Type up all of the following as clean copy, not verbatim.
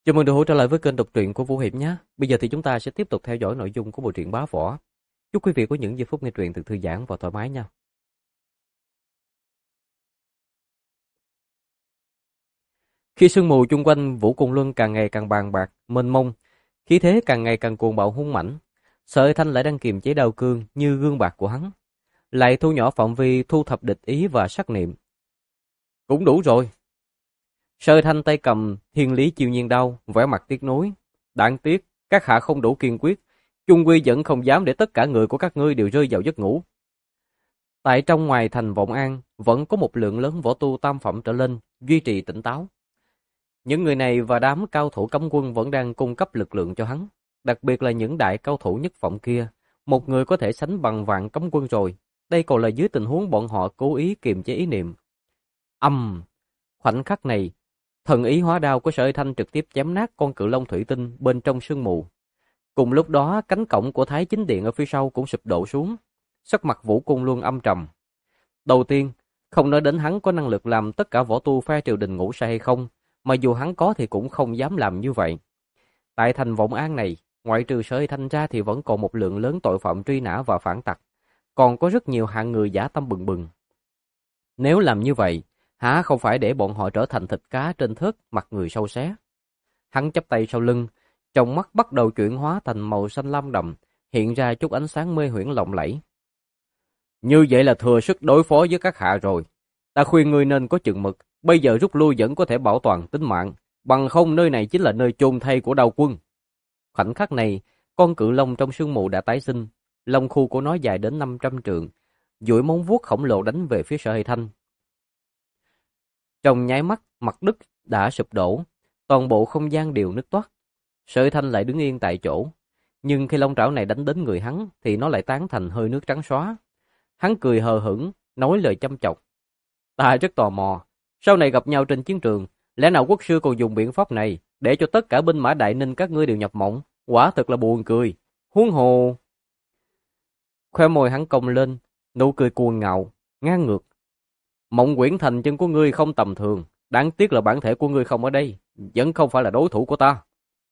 Chào mừng được hỗ trợ lại với kênh đọc truyện của Vũ Hiệp nhé. Bây giờ thì chúng ta sẽ tiếp tục theo dõi nội dung của bộ truyện Bá Võ. Chúc quý vị có những giây phút nghe truyện thật thư giãn và thoải mái nha. Khi sương mù chung quanh Vũ Cung Luân càng ngày càng bàn bạc, mênh mông, khí thế càng ngày càng cuồng bạo hung mãnh, Sở Thanh lại đang kiềm chế đao cương như gương bạc của hắn, lại thu nhỏ phạm vi thu thập địch ý và sát niệm. Cũng đủ rồi. Sở Thanh tay cầm Thiên Lý Chiêu Nhiên đao, vẻ mặt tiếc nuối. Đáng tiếc, các hạ không đủ kiên quyết, chung quy vẫn không dám để tất cả người của các ngươi đều rơi vào giấc ngủ. Tại trong ngoài thành Vọng An, vẫn có một lượng lớn võ tu tam phẩm trở lên, duy trì tỉnh táo. Những người này và đám cao thủ cấm quân vẫn đang cung cấp lực lượng cho hắn, đặc biệt là những đại cao thủ nhất phẩm kia. Một người có thể sánh bằng vạn cấm quân rồi, đây còn là dưới tình huống bọn họ cố ý kiềm chế ý niệm. Khoảnh khắc này, thần ý hóa đao của Sở Thanh trực tiếp chém nát con cự long thủy tinh bên trong sương mù. Cùng lúc đó, cánh cổng của Thái Chính Điện ở phía sau cũng sụp đổ xuống. Sắc mặt Vũ Cung Luân âm trầm. Đầu tiên, không nói đến hắn có năng lực làm tất cả võ tu phe triều đình ngủ say hay không, mà dù hắn có thì cũng không dám làm như vậy. Tại thành Vọng An này, ngoại trừ Sở Thanh ra thì vẫn còn một lượng lớn tội phạm truy nã và phản tặc, còn có rất nhiều hạng người dã tâm bừng bừng. Nếu làm như vậy, há không phải để bọn họ trở thành thịt cá trên thớt, mặt người sâu xé. Hắn chắp tay sau lưng, trong mắt bắt đầu chuyển hóa thành màu xanh lam đậm, hiện ra chút ánh sáng mê huyễn lộng lẫy. Như vậy là thừa sức đối phó với các hạ rồi. Ta khuyên ngươi nên có chừng mực, bây giờ rút lui vẫn có thể bảo toàn tính mạng, bằng không nơi này chính là nơi chôn thây của Đao Quân. Khoảnh khắc này, con cự long trong sương mù đã tái sinh, lông khu của nó dài đến 500 trượng, duỗi móng vuốt khổng lồ đánh về phía Sở Hay Thanh. Trong nháy mắt, mặt đất đã sụp đổ, toàn bộ không gian đều nứt toác. Sở Thanh lại đứng yên tại chỗ, nhưng khi long trảo này đánh đến người hắn thì nó lại tán thành hơi nước trắng xóa. Hắn cười hờ hững, nói lời châm chọc. Ta rất tò mò, sau này gặp nhau trên chiến trường, lẽ nào quốc sư còn dùng biện pháp này để cho tất cả binh mã Đại Ninh các ngươi đều nhập mộng, quả thật là buồn cười. Huống hồ. Khoe môi hắn cong lên, nụ cười cuồng ngạo, ngang ngược. Mộng Quyển Thành chân của ngươi không tầm thường, đáng tiếc là bản thể của ngươi không ở đây, vẫn không phải là đối thủ của ta.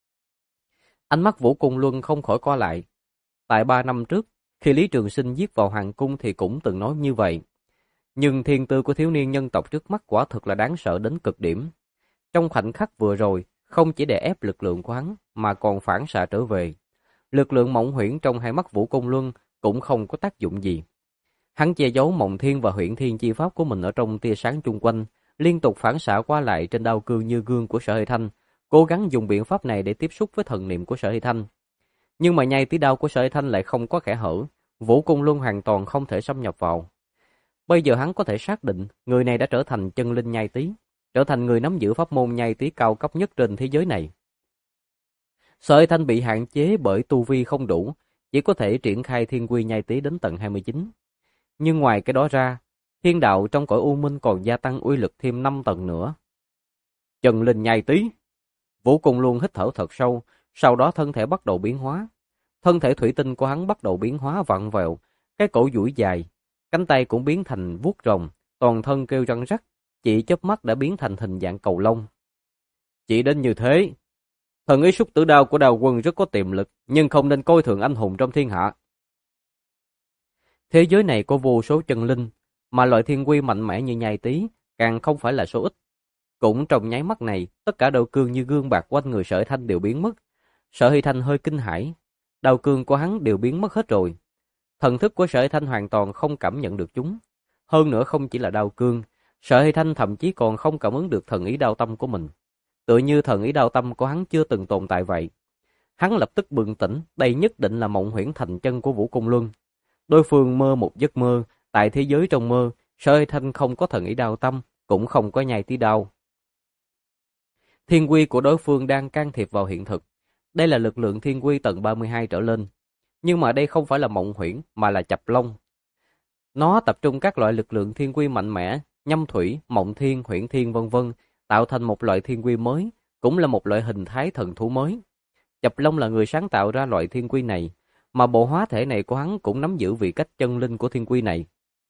Ánh mắt Vũ Cung Luân không khỏi co lại. Tại 3 năm trước, khi Lý Trường Sinh giết vào hoàng cung thì cũng từng nói như vậy. Nhưng thiên tư của thiếu niên nhân tộc trước mắt quả thực là đáng sợ đến cực điểm. Trong khoảnh khắc vừa rồi, không chỉ đè ép lực lượng của hắn, mà còn phản xạ trở về. Lực lượng mộng huyễn trong hai mắt Vũ Cung Luân cũng không có tác dụng gì. Hắn che giấu mộng thiên và huyễn thiên chi pháp của mình ở trong tia sáng chung quanh, liên tục phản xạ qua lại trên đao cương như gương của Sở Hay Thanh, cố gắng dùng biện pháp này để tiếp xúc với thần niệm của Sở Hay Thanh. Nhưng mà nhai tí đao của Sở Hay Thanh lại không có kẽ hở, Vũ Cung Luân hoàn toàn không thể xâm nhập vào. Bây giờ hắn có thể xác định người này đã trở thành chân linh nhai tí, trở thành người nắm giữ pháp môn nhai tí cao cấp nhất trên thế giới này. Sở Hay Thanh bị hạn chế bởi tu vi không đủ, chỉ có thể triển khai thiên quy nhai tí đến tận 29. Nhưng ngoài cái đó ra, thiên đạo trong cõi u minh còn gia tăng uy lực thêm 5 tầng nữa. Chân linh nhai tí. Vũ Cung Luân hít thở thật sâu, sau đó thân thể bắt đầu biến hóa. Thân thể thủy tinh của hắn bắt đầu biến hóa vặn vẹo, cái cổ duỗi dài, cánh tay cũng biến thành vuốt rồng, toàn thân kêu răng rắc, chỉ chớp mắt đã biến thành hình dạng cầu lông. Chỉ đến như thế, thần ý xúc tử đao của Đao Quân rất có tiềm lực, nhưng không nên coi thường anh hùng trong thiên hạ. Thế giới này có vô số chân linh, mà loại thiên quy mạnh mẽ như nhai tí càng không phải là số ít. Cũng trong nháy mắt này, tất cả đao cương như gương bạc quanh người Sở Hay Thanh đều biến mất. Sở Hay Thanh hơi kinh hãi, đao cương của hắn đều biến mất hết rồi. Thần thức của Sở Hay Thanh hoàn toàn không cảm nhận được chúng. Hơn nữa không chỉ là đao cương, Sở Hay Thanh thậm chí còn không cảm ứng được thần ý đao tâm của mình. Tựa như thần ý đao tâm của hắn chưa từng tồn tại vậy. Hắn lập tức bừng tỉnh, đây nhất định là mộng huyễn thành chân của Vũ Cung Luân. Đối phương mơ một giấc mơ, tại thế giới trong mơ, Sở Hay Thanh không có thần ý đao tâm, cũng không có nhai tí đao. Thiên quy của đối phương đang can thiệp vào hiện thực. Đây là lực lượng thiên quy tầng 32 trở lên. Nhưng mà đây không phải là mộng huyễn, mà là chập long. Nó tập trung các loại lực lượng thiên quy mạnh mẽ, nhâm thủy, mộng thiên, huyễn thiên vân vân, tạo thành một loại thiên quy mới, cũng là một loại hình thái thần thú mới. Chập long là người sáng tạo ra loại thiên quy này, mà bộ hóa thể này của hắn cũng nắm giữ vị cách chân linh của thiên quy này.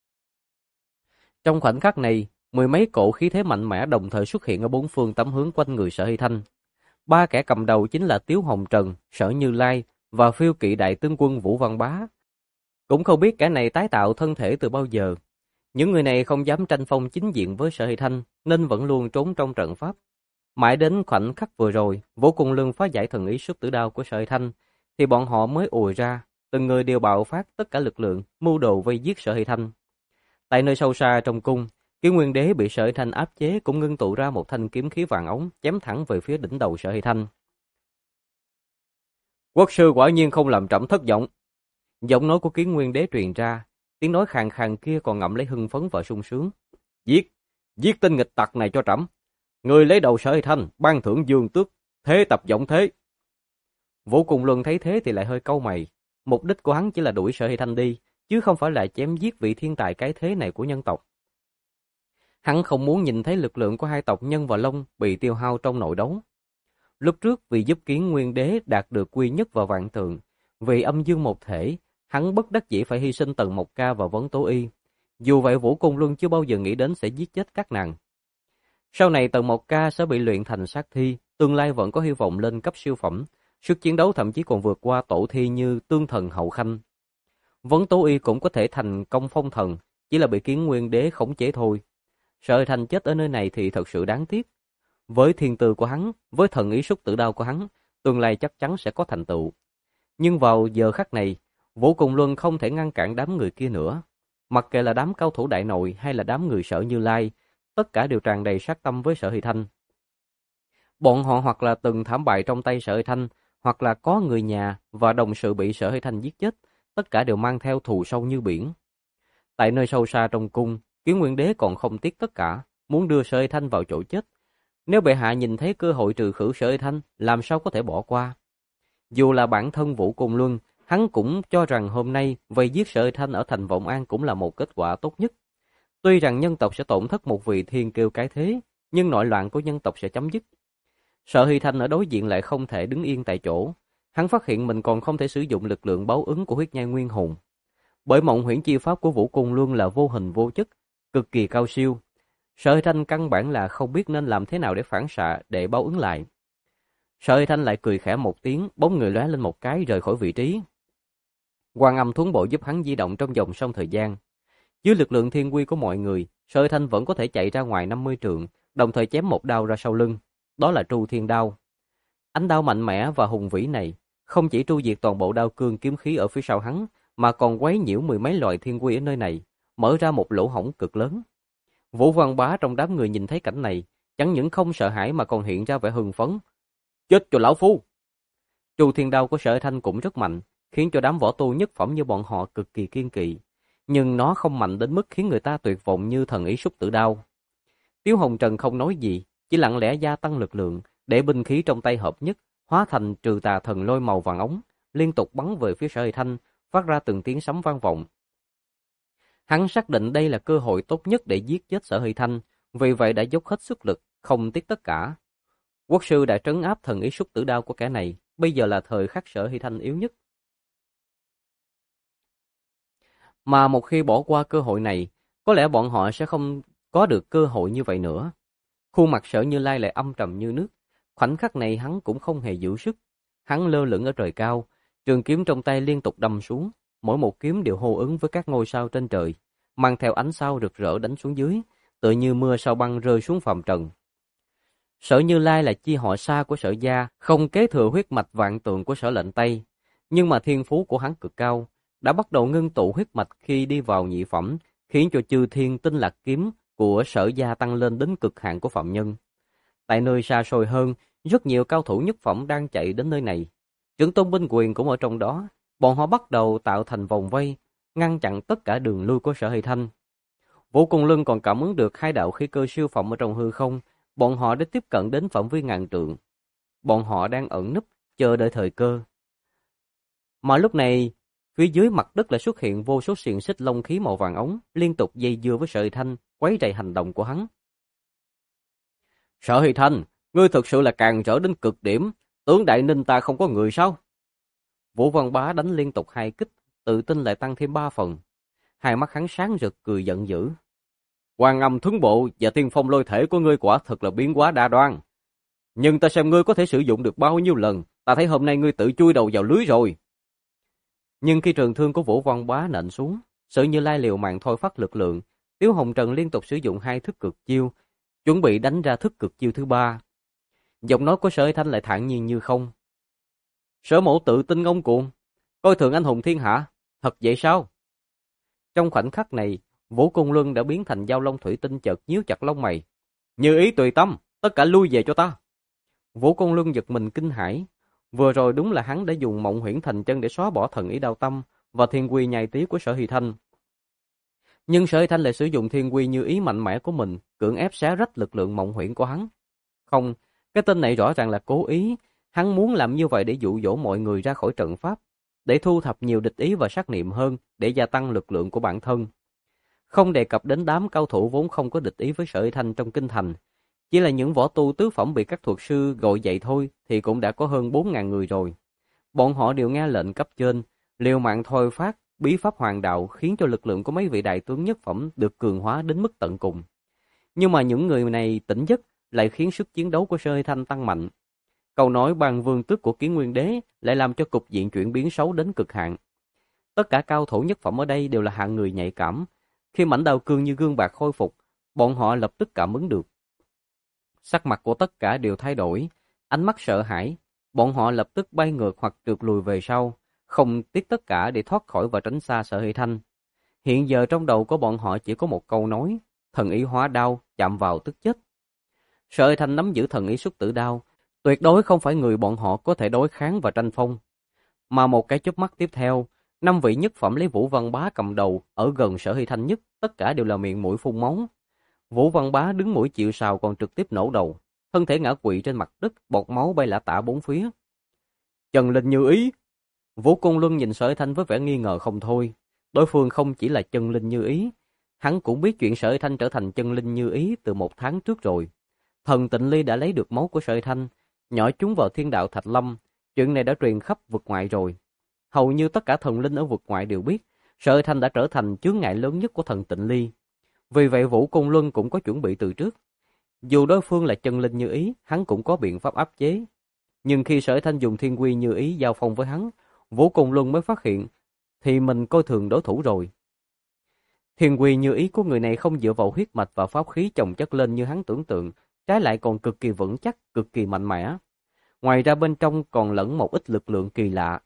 Trong khoảnh khắc này, mười mấy cỗ khí thế mạnh mẽ đồng thời xuất hiện ở bốn phương tám hướng quanh người Sở Hay Thanh. Ba kẻ cầm đầu chính là Tiếu Hồng Trần, Sở Như Lai và phiêu kỵ đại tướng quân Vũ Văn Bá. Cũng không biết kẻ này tái tạo thân thể từ bao giờ. Những người này không dám tranh phong chính diện với Sở Hy Thanh nên vẫn luôn trốn trong trận pháp. Mãi đến khoảnh khắc vừa rồi, Vũ Cung Lương phá giải thần ý xuất tử đao của Sở Hy Thanh thì bọn họ mới ùa ra, từng người đều bạo phát tất cả lực lượng, mưu đồ vây giết Sở Hy Thanh. Tại nơi sâu xa trong cung, Kiến Nguyên Đế bị Sở Hy Thanh áp chế cũng ngưng tụ ra một thanh kiếm khí vàng ống chém thẳng về phía đỉnh đầu Sở Hy Thanh. Quốc sư quả nhiên không làm trẫm thất vọng. Giọng nói của Kiến Nguyên Đế truyền ra, tiếng nói khàn khàn kia còn ngậm lấy hưng phấn và sung sướng. Giết tên nghịch tặc này cho trẫm. Người lấy đầu Sở Hy Thanh, ban thưởng dương tước, thế tập vọng thế. Vũ Cung Luân thấy thế thì lại hơi cau mày. Mục đích của hắn chỉ là đuổi Sở Hy Thanh đi, chứ không phải là chém giết vị thiên tài cái thế này của nhân tộc. Hắn không muốn nhìn thấy lực lượng của hai tộc Nhân và Long bị tiêu hao trong nội đấu. Lúc trước vì giúp Kiến Nguyên Đế đạt được quy nhất và vạn tượng, vì âm dương một thể, hắn bất đắc dĩ phải hy sinh Tần Mộc Ca và Vấn Tố Y. Dù vậy Vũ Cung Luân chưa bao giờ nghĩ đến sẽ giết chết các nàng. Sau này Tần Mộc Ca sẽ bị luyện thành sát thi, tương lai vẫn có hy vọng lên cấp siêu phẩm, sức chiến đấu thậm chí còn vượt qua tổ thi như Tương Thần Hậu Khanh. Vấn Tố Y cũng có thể thành công phong thần, chỉ là bị Kiến Nguyên Đế khống chế thôi. Sở Hy Thanh chết ở nơi này thì thật sự đáng tiếc. Với thiên tư của hắn, với thần ý xuất tử đao của hắn, tương lai chắc chắn sẽ có thành tựu. Nhưng vào giờ khắc này, Vũ Cung Luân không thể ngăn cản đám người kia nữa. Mặc kệ là đám cao thủ đại nội hay là đám người Sở Như Lai, tất cả đều tràn đầy sát tâm với Sở Hy Thanh. Bọn họ hoặc là từng thảm bại trong tay Sở Hy Thanh, hoặc là có người nhà và đồng sự bị Sở Hy Thanh giết chết, tất cả đều mang theo thù sâu như biển. Tại nơi sâu xa trong cung, Kiến Nguyên Đế còn không tiếc tất cả, muốn đưa Sở Hy Thanh vào chỗ chết. Nếu bệ hạ nhìn thấy cơ hội trừ khử Sở Hy Thanh, làm sao có thể bỏ qua? Dù là bản thân Vũ Cung Luân, hắn cũng cho rằng hôm nay vây giết Sở Hy Thanh ở thành Vọng An cũng là một kết quả tốt nhất. Tuy rằng nhân tộc sẽ tổn thất một vị thiên kiêu cái thế, nhưng nội loạn của nhân tộc sẽ chấm dứt. Sở Hy Thanh ở đối diện lại không thể đứng yên tại chỗ. Hắn phát hiện mình còn không thể sử dụng lực lượng báo ứng của huyết nhai nguyên hồn. Bởi mộng huyễn chi pháp của Vũ Cung Luân là vô hình vô chất, cực kỳ cao siêu. Sở Hy Thanh căn bản là không biết nên làm thế nào để phản xạ, để báo ứng lại. Sở Hy Thanh lại cười khẽ một tiếng, bóng người lóe lên một cái rời khỏi vị trí. Quan Âm Thuấn Bộ giúp hắn di động trong vòng song thời gian. Dưới lực lượng thiên quy của mọi người, Sở Hy Thanh vẫn có thể chạy ra ngoài 50 trượng, đồng thời chém một đao ra sau lưng. Đó là Tru Thiên Đao. Ánh đao mạnh mẽ và hùng vĩ này không chỉ tru diệt toàn bộ đao cương kiếm khí ở phía sau hắn, mà còn quấy nhiễu mười mấy loại thiên quy ở nơi này, mở ra một lỗ hổng cực lớn. Vũ Văn Bá trong đám người nhìn thấy cảnh này, chẳng những không sợ hãi mà còn hiện ra vẻ hưng phấn. Chết cho lão phu! Tru Thiên Đao của Sở Thanh cũng rất mạnh, khiến cho đám võ tu nhất phẩm như bọn họ cực kỳ kiên kỵ. Nhưng nó không mạnh đến mức khiến người ta tuyệt vọng như thần ý xúc tử đao. Tiếu Hồng Trần không nói gì, chỉ lặng lẽ gia tăng lực lượng, để binh khí trong tay hợp nhất, hóa thành trừ tà thần lôi màu vàng ống, liên tục bắn về phía Sở Hy Thanh, phát ra từng tiếng sấm vang vọng. Hắn xác định đây là cơ hội tốt nhất để giết chết Sở Hy Thanh, vì vậy đã dốc hết sức lực, không tiếc tất cả. Quốc sư đã trấn áp thần ý xúc tử đao của kẻ này, bây giờ là thời khắc Sở Hy Thanh yếu nhất. Mà một khi bỏ qua cơ hội này, có lẽ bọn họ sẽ không có được cơ hội như vậy nữa. Khuôn mặt Sở Như Lai lại âm trầm như nước. Khoảnh khắc này hắn cũng không hề giữ sức. Hắn lơ lửng ở trời cao, trường kiếm trong tay liên tục đâm xuống. Mỗi một kiếm đều hô ứng với các ngôi sao trên trời, mang theo ánh sao rực rỡ đánh xuống dưới, tựa như mưa sao băng rơi xuống phàm trần. Sở Như Lai là chi họ Sa của Sở gia, không kế thừa huyết mạch vạn tượng của Sở Lệnh Tây, nhưng mà thiên phú của hắn cực cao, đã bắt đầu ngưng tụ huyết mạch khi đi vào nhị phẩm, khiến cho chư thiên tinh lạc kiếm của Sở gia tăng lên đến cực hạn của phạm nhân. Tại nơi xa xôi hơn, rất nhiều cao thủ nhất phẩm đang chạy đến nơi này. Trưởng tôn binh quyền cũng ở trong đó. Bọn họ bắt đầu tạo thành vòng vây, ngăn chặn tất cả đường lui của Sở Hy Thanh. Vũ Cung Luân còn cảm ứng được hai đạo khí cơ siêu phẩm ở trong hư không. Bọn họ đã tiếp cận đến phạm vi ngàn trượng. Bọn họ đang ẩn núp, chờ đợi thời cơ. Mà lúc này, phía dưới mặt đất lại xuất hiện vô số xiềng xích long khí màu vàng ống, liên tục dây dưa với Sở Hy Thanh, quấy rầy hành động của hắn. Sở Hy Thanh, ngươi thực sự là càn trở đến cực điểm, tướng Đại Ninh ta không có người sao? Vũ Văn Bá đánh liên tục 2 kích, tự tin lại tăng thêm 3 phần. Hai mắt hắn sáng rực cười giận dữ. Quan Âm Thuấn Bộ và Tiên Phong Lôi Thể của ngươi quả thật là biến hóa đa đoan. Nhưng ta xem ngươi có thể sử dụng được bao nhiêu lần, ta thấy hôm nay ngươi tự chui đầu vào lưới rồi. Nhưng khi trường thương của Vũ Văn Bá nện xuống, Sở Như Lai liều mạng thôi phát lực lượng, Tiếu Hồng Trần liên tục sử dụng 2 thức cực chiêu, chuẩn bị đánh ra thức cực chiêu thứ 3. Giọng nói của Sở Hy Thanh lại thản nhiên như không. Sở mẫu tự tin ngông cuồng, coi thường anh hùng thiên hạ, thật vậy sao? Trong khoảnh khắc này, Vũ Cung Luân đã biến thành dao long thủy tinh, chợt nhíu chặt lông mày. Như ý tùy tâm, tất cả lui về cho ta. Vũ Cung Luân giật mình kinh hãi. Vừa rồi đúng là hắn đã dùng Mộng Huyễn Thành Chân để xóa bỏ thần ý đao tâm và thiên quy nhai tí của Sở Hy Thanh. Nhưng Sở Hy Thanh lại sử dụng thiên quy như ý mạnh mẽ của mình, cưỡng ép xé rách lực lượng mộng huyễn của hắn. Không, cái tên này rõ ràng là cố ý. Hắn muốn làm như vậy để dụ dỗ mọi người ra khỏi trận pháp, để thu thập nhiều địch ý và sát niệm hơn, để gia tăng lực lượng của bản thân. Không đề cập đến đám cao thủ vốn không có địch ý với Sở Hy Thanh trong kinh thành. Chỉ là những võ tu tứ phẩm bị các thuật sư gọi dậy thôi thì cũng đã có hơn 4.000 người rồi. Bọn họ đều nghe lệnh cấp trên, liều mạng thôi phát bí pháp hoàng đạo, khiến cho lực lượng của mấy vị đại tướng nhất phẩm được cường hóa đến mức tận cùng. Nhưng mà những người này tỉnh giấc lại khiến sức chiến đấu của Sở Hy Thanh tăng mạnh. Câu nói ban vương tước của Kiến Nguyên Đế lại làm cho cục diện chuyển biến xấu đến cực hạn. Tất cả cao thủ nhất phẩm ở đây đều là hạng người nhạy cảm. Khi mảnh đao cương như gương bạc khôi phục, bọn họ lập tức cảm ứng được. Sắc mặt của tất cả đều thay đổi, ánh mắt sợ hãi. Bọn họ lập tức bay ngược hoặc trượt lùi về sau, không tiếc tất cả để thoát khỏi và tránh xa Sở Hy Thanh. Hiện giờ trong đầu của bọn họ chỉ có một câu nói: thần ý hóa đao, chạm vào tức chết. Sở Hy Thanh nắm giữ thần ý xuất tử đao, tuyệt đối không phải người bọn họ có thể đối kháng và tranh phong. Mà một cái chớp mắt tiếp theo, 5 vị nhất phẩm lấy Vũ Văn Bá cầm đầu ở gần Sở Hy Thanh nhất, tất cả đều là miệng mũi phun máu. Vũ Văn Bá đứng mũi chịu sào còn trực tiếp nổ đầu, thân thể ngã quỵ trên mặt đất, bọt máu bay lả tả bốn phía. Trần Linh Như Ý. Vũ Cung Luân nhìn Sở Hy Thanh với vẻ nghi ngờ không thôi. Đối phương không chỉ là Chân Linh Như Ý, hắn cũng biết chuyện Sở Hy Thanh trở thành Chân Linh Như Ý từ 1 tháng trước rồi. Thần Tịnh Ly đã lấy được máu của Sở Hy Thanh, nhỏ chúng vào Thiên Đạo Thạch Lâm. Chuyện này đã truyền khắp vực ngoại rồi. Hầu như tất cả thần linh ở vực ngoại đều biết Sở Hy Thanh đã trở thành chướng ngại lớn nhất của Thần Tịnh Ly. Vì vậy Vũ Cung Luân cũng có chuẩn bị từ trước. Dù đối phương là Chân Linh Như Ý, hắn cũng có biện pháp áp chế. Nhưng khi Sở Hy Thanh dùng Thiên Quy Như Ý giao phong với hắn, Vũ Cung Luân mới phát hiện thì mình coi thường đối thủ rồi. Thiên Quy Như Ý của người này không dựa vào huyết mạch và pháp khí chồng chất lên như hắn tưởng tượng, trái lại còn cực kỳ vững chắc, cực kỳ mạnh mẽ. Ngoài ra bên trong còn lẫn một ít lực lượng kỳ lạ.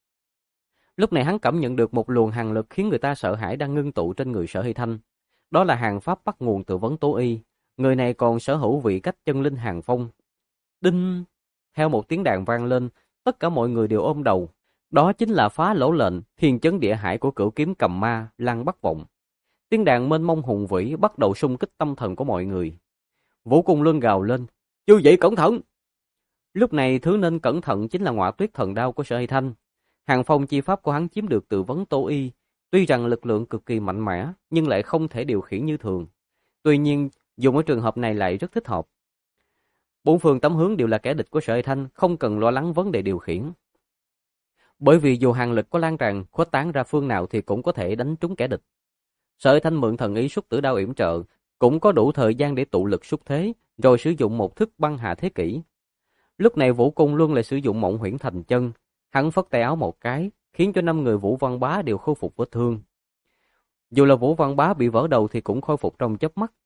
Lúc này hắn cảm nhận được một luồng hàn lực khiến người ta sợ hãi đang ngưng tụ trên người Sở Hy Thanh. Đó là hàn pháp bắt nguồn từ Vấn Tố Y. Người này còn sở hữu vị cách chân linh hàn phong. Đinh! Theo một tiếng đàn vang lên, tất cả mọi người đều ôm đầu. Đó chính là phá lỗ lệnh, thiên chấn địa hải của Cửu Kiếm Cầm Ma, Lăng Bắc Vọng. Tiếng đàn mênh mông hùng vĩ bắt đầu xung kích tâm thần của mọi người. Vũ Cung Luân gào lên: "Chư vị cẩn thận!" Lúc này thứ nên cẩn thận chính là Ngọa Tuyết Thần Đao của Sở Hy Thanh. Hàn phong chi pháp của hắn chiếm được từ Vấn Tố Y, tuy rằng lực lượng cực kỳ mạnh mẽ, nhưng lại không thể điều khiển như thường. Tuy nhiên, dùng ở trường hợp này lại rất thích hợp. 4 phương tám hướng đều là kẻ địch của Sở Hy Thanh, không cần lo lắng vấn đề điều khiển. Bởi vì dù hàn lực có lan tràn, khuếch tán ra phương nào thì cũng có thể đánh trúng kẻ địch. Sở Hy Thanh mượn thần ý xuất tử đao yểm trợ, cũng có đủ thời gian để tụ lực xuất thế, rồi sử dụng một thức băng hạ thế kỷ. Lúc này Vũ Cung Luân lại sử dụng Mộng Huyễn Thành Chân, hắn phất tay áo một cái, khiến cho 5 người Vũ Văn Bá đều khôi phục vết thương. Dù là Vũ Văn Bá bị vỡ đầu thì cũng khôi phục trong chớp mắt.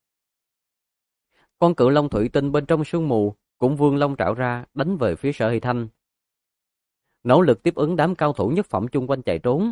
Con cự long thủy tinh bên trong sương mù cũng vươn long trảo ra đánh về phía Sở Hy Thanh. Nỗ lực tiếp ứng đám cao thủ nhất phẩm chung quanh chạy trốn.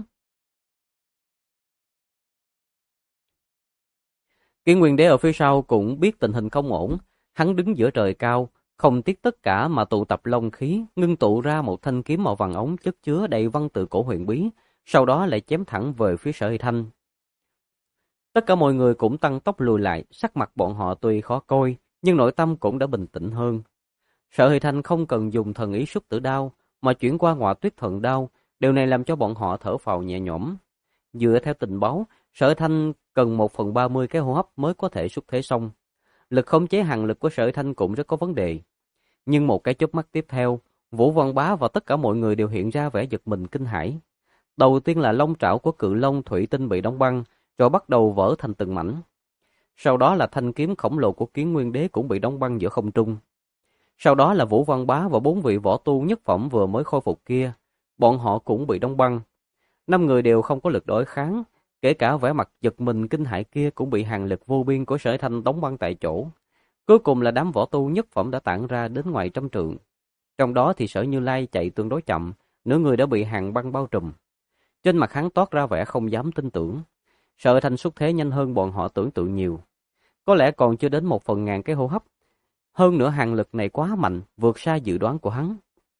Kiến Nguyên Đế ở phía sau cũng biết tình hình không ổn, hắn đứng giữa trời cao, không tiếc tất cả mà tụ tập long khí, ngưng tụ ra một thanh kiếm màu vàng ống chất chứa đầy văn tự cổ huyền bí, sau đó lại chém thẳng về phía Sở Hy Thanh. Tất cả mọi người cũng tăng tốc lùi lại, sắc mặt bọn họ tuy khó coi, nhưng nội tâm cũng đã bình tĩnh hơn. Sở Hy Thanh không cần dùng thần ý xuất tử đao, mà chuyển qua Ngọa Tuyết Thần Đao, điều này làm cho bọn họ thở phào nhẹ nhõm. Dựa theo tình báo, Sở Hy Thanh cần 1/30 cái hô hấp mới có thể xuất thế xong. Lực khống chế hàn lực của Sở Hy Thanh cũng rất có vấn đề. Nhưng một cái chớp mắt tiếp theo, Vũ Văn Bá và tất cả mọi người đều hiện ra vẻ giật mình kinh hãi. Đầu tiên là long trảo của cự long thủy tinh bị đóng băng, rồi bắt đầu vỡ thành từng mảnh. Sau đó là thanh kiếm khổng lồ của Kiến Nguyên Đế cũng bị đóng băng giữa không trung. Sau đó là Vũ Văn Bá và 4 vị võ tu nhất phẩm vừa mới khôi phục kia. Bọn họ cũng bị đóng băng. 5 người đều không có lực đối kháng, kể cả vẻ mặt giật mình kinh hãi kia cũng bị hàng lực vô biên của Sở Thanh đóng băng tại chỗ. Cuối cùng là đám võ tu nhất phẩm đã tản ra đến ngoài trăm trượng. Trong đó thì Sở Như Lai chạy tương đối chậm, nửa người đã bị hàng băng bao trùm. Trên mặt hắn toát ra vẻ không dám tin tưởng. Sở Thanh xuất thế nhanh hơn bọn họ tưởng tượng nhiều. Có lẽ còn chưa đến 1/1000 cái hô hấp. Hơn nữa hàng lực này quá mạnh, vượt xa dự đoán của hắn.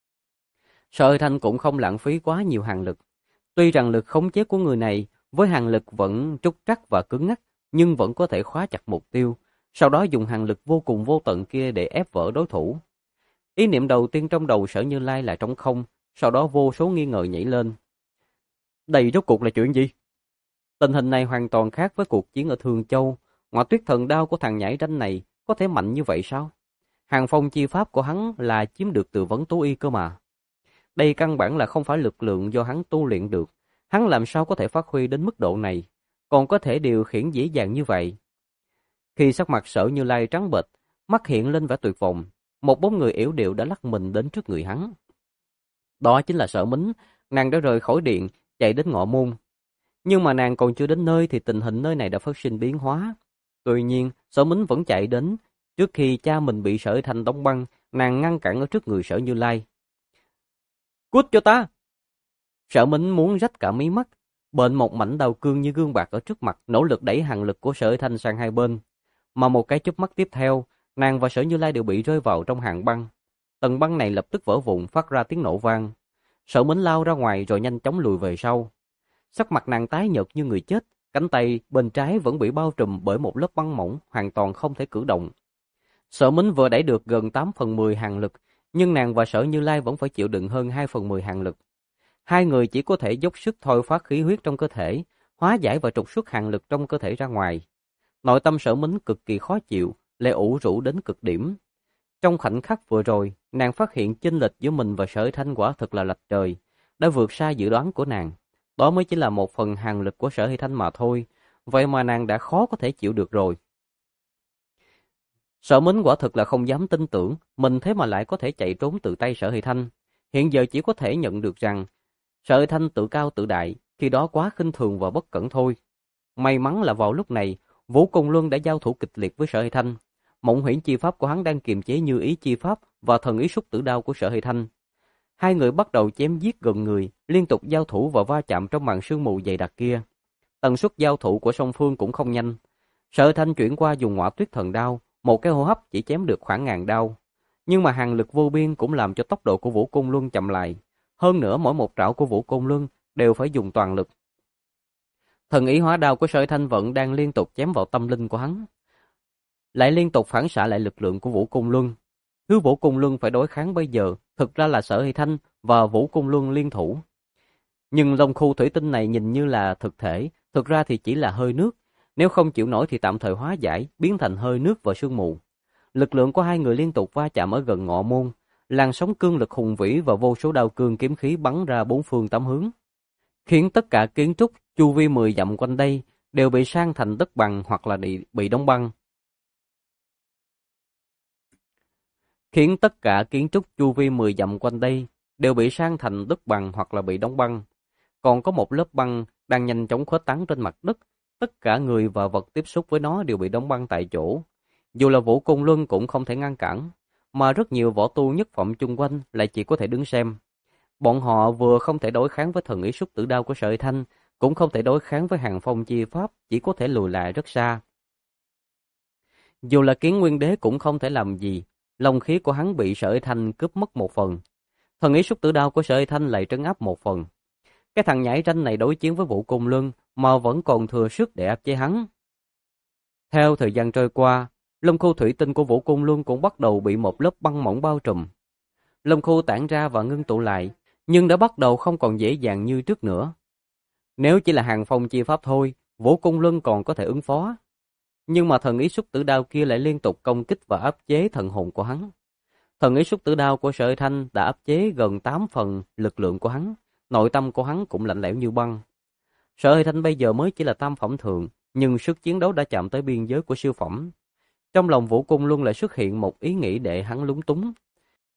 Sở Thanh cũng không lãng phí quá nhiều hàng lực. Tuy rằng lực khống chế của người này với hàng lực vẫn trúc trắc và cứng ngắc, nhưng vẫn có thể khóa chặt mục tiêu, sau đó dùng hàng lực vô cùng vô tận kia để ép vỡ đối thủ. Ý niệm đầu tiên trong đầu Sở Như Lai là trống không, sau đó vô số nghi ngờ nhảy lên. Đây rốt cuộc là chuyện gì? Tình hình này hoàn toàn khác với cuộc chiến ở Thường Châu. Ngọa Tuyết Thần Đao của thằng nhảy ranh này có thể mạnh như vậy sao? Hàng phong chi pháp của hắn là chiếm được từ Vấn Tố Y cơ mà. Đây căn bản là không phải lực lượng do hắn tu luyện được. Hắn làm sao có thể phát huy đến mức độ này, còn có thể điều khiển dễ dàng như vậy? Khi sắc mặt Sở Như Lai trắng bệch, mắt hiện lên vẻ tuyệt vọng, một bóng người yểu điệu đã lắc mình đến trước người hắn. Đó chính là Sở Mính, nàng đã rời khỏi điện, chạy đến Ngọ Môn. Nhưng mà nàng còn chưa đến nơi thì tình hình nơi này đã phát sinh biến hóa. Tuy nhiên, Sở Mính vẫn chạy đến. Trước khi cha mình bị Sở Thanh đóng băng, nàng ngăn cản ở trước người Sở Như Lai. Cút cho ta! Sở Mính muốn rách cả mí mắt, bệnh một mảnh đầu cương như gương bạc ở trước mặt, nỗ lực đẩy hàng lực của Sở Thanh sang hai bên. Mà một cái chớp mắt tiếp theo, nàng và Sở Như Lai đều bị rơi vào trong hàng băng. Tầng băng này lập tức vỡ vụn phát ra tiếng nổ vang. Sở Mính lao ra ngoài rồi nhanh chóng lùi về sau. Sắc mặt nàng tái nhợt như người chết, cánh tay bên trái vẫn bị bao trùm bởi một lớp băng mỏng, hoàn toàn không thể cử động. Sở Mính vừa đẩy được gần 8/10 hàng lực, nhưng nàng và Sở Như Lai vẫn phải chịu đựng hơn 2/10 hàng lực. Hai người chỉ có thể dốc sức thôi phát khí huyết trong cơ thể, hóa giải và trục xuất hàng lực trong cơ thể ra ngoài. Nội tâm Sở Mính cực kỳ khó chịu, lại ủ rũ đến cực điểm. Trong khoảnh khắc vừa rồi, nàng phát hiện chênh lệch giữa mình và Sở Thanh quả thực là lệch trời, đã vượt xa dự đoán của nàng. Đó mới chỉ là 1/10 hàng lực của Sở Thanh mà thôi, vậy mà nàng đã khó có thể chịu được rồi. Sở Mính quả thực là không dám tin tưởng, mình thế mà lại có thể chạy trốn từ tay Sở Thanh. Hiện giờ chỉ có thể nhận được rằng, Sở Thanh tự cao tự đại, khi đó quá khinh thường và bất cẩn thôi. May mắn là vào lúc này, Vũ Công Luân đã giao thủ kịch liệt với Sở Thanh. Mộng huyễn chi pháp của hắn đang kiềm chế Như Ý chi pháp và thần ý xúc tử đao của Sở Thanh. Hai người bắt đầu chém giết gần người, liên tục giao thủ và va chạm trong màn sương mù dày đặc kia. Tần suất giao thủ của song phương cũng không nhanh. Sở Thanh chuyển qua dùng Ngọa Tuyết Thần Đao, một cái hô hấp chỉ chém được khoảng 1000 đao. Nhưng mà hàng lực vô biên cũng làm cho tốc độ của Vũ Côn Luân chậm lại. Hơn nữa mỗi một trảo của Vũ Côn Luân đều phải dùng toàn lực. Thần ý hóa đao của Sở Thanh vẫn đang liên tục chém vào tâm linh của hắn, lại liên tục phản xạ lại lực lượng của Vũ Côn Luân. Thứ Vũ Côn Luân phải đối kháng bây giờ thực ra là Sở Thanh và Vũ Côn Luân liên thủ. Nhưng Long khu thủy tinh này nhìn như là thực thể, thực ra thì chỉ là hơi nước. Nếu không chịu nổi thì tạm thời hóa giải, biến thành hơi nước và sương mù. Lực lượng của hai người liên tục va chạm ở gần Ngọ Môn, làn sóng cương lực hùng vĩ và vô số đao cương kiếm khí bắn ra bốn phương tám hướng, khiến tất cả kiến trúc chu vi 10 dặm quanh đây đều bị san thành đất bằng hoặc là bị đóng băng. Khiến tất cả kiến trúc chu vi 10 dặm quanh đây đều bị san thành đất bằng hoặc là bị đóng băng. Còn có một lớp băng đang nhanh chóng khuếch tán trên mặt đất, tất cả người và vật tiếp xúc với nó đều bị đóng băng tại chỗ. Dù là Vũ Côn Luân cũng không thể ngăn cản, mà rất nhiều võ tu nhất phẩm chung quanh lại chỉ có thể đứng xem. Bọn họ vừa không thể đối kháng với thần ý xúc tử đao của Sở Thanh, cũng không thể đối kháng với hàng phong chi pháp, chỉ có thể lùi lại rất xa. Dù là Kiến Nguyên Đế cũng không thể làm gì, long khí của hắn bị Sở Thanh cướp mất một phần. Thần ý xúc tử đao của Sở Thanh lại trấn áp một phần. Cái thằng nhảy ranh này đối chiến với Vũ Côn Luân mà vẫn còn thừa sức để áp chế hắn. Theo thời gian trôi qua, Long khu thủy tinh của Vũ Côn Luân cũng bắt đầu bị một lớp băng mỏng bao trùm. Long khu tản ra và ngưng tụ lại, nhưng đã bắt đầu không còn dễ dàng như trước nữa. Nếu chỉ là hàng phong chi pháp thôi, Vũ Côn Luân còn có thể ứng phó. Nhưng mà thần ý xúc tử đao kia lại liên tục công kích và áp chế thần hồn của hắn. Thần ý xúc tử đao của Sở Thanh đã áp chế gần 8 phần lực lượng của hắn, nội tâm của hắn cũng lạnh lẽo như băng. Sở Thanh bây giờ mới chỉ là tam phẩm thường, nhưng sức chiến đấu đã chạm tới biên giới của siêu phẩm. Trong lòng Vũ Côn Luân lại xuất hiện một ý nghĩ để hắn lúng túng.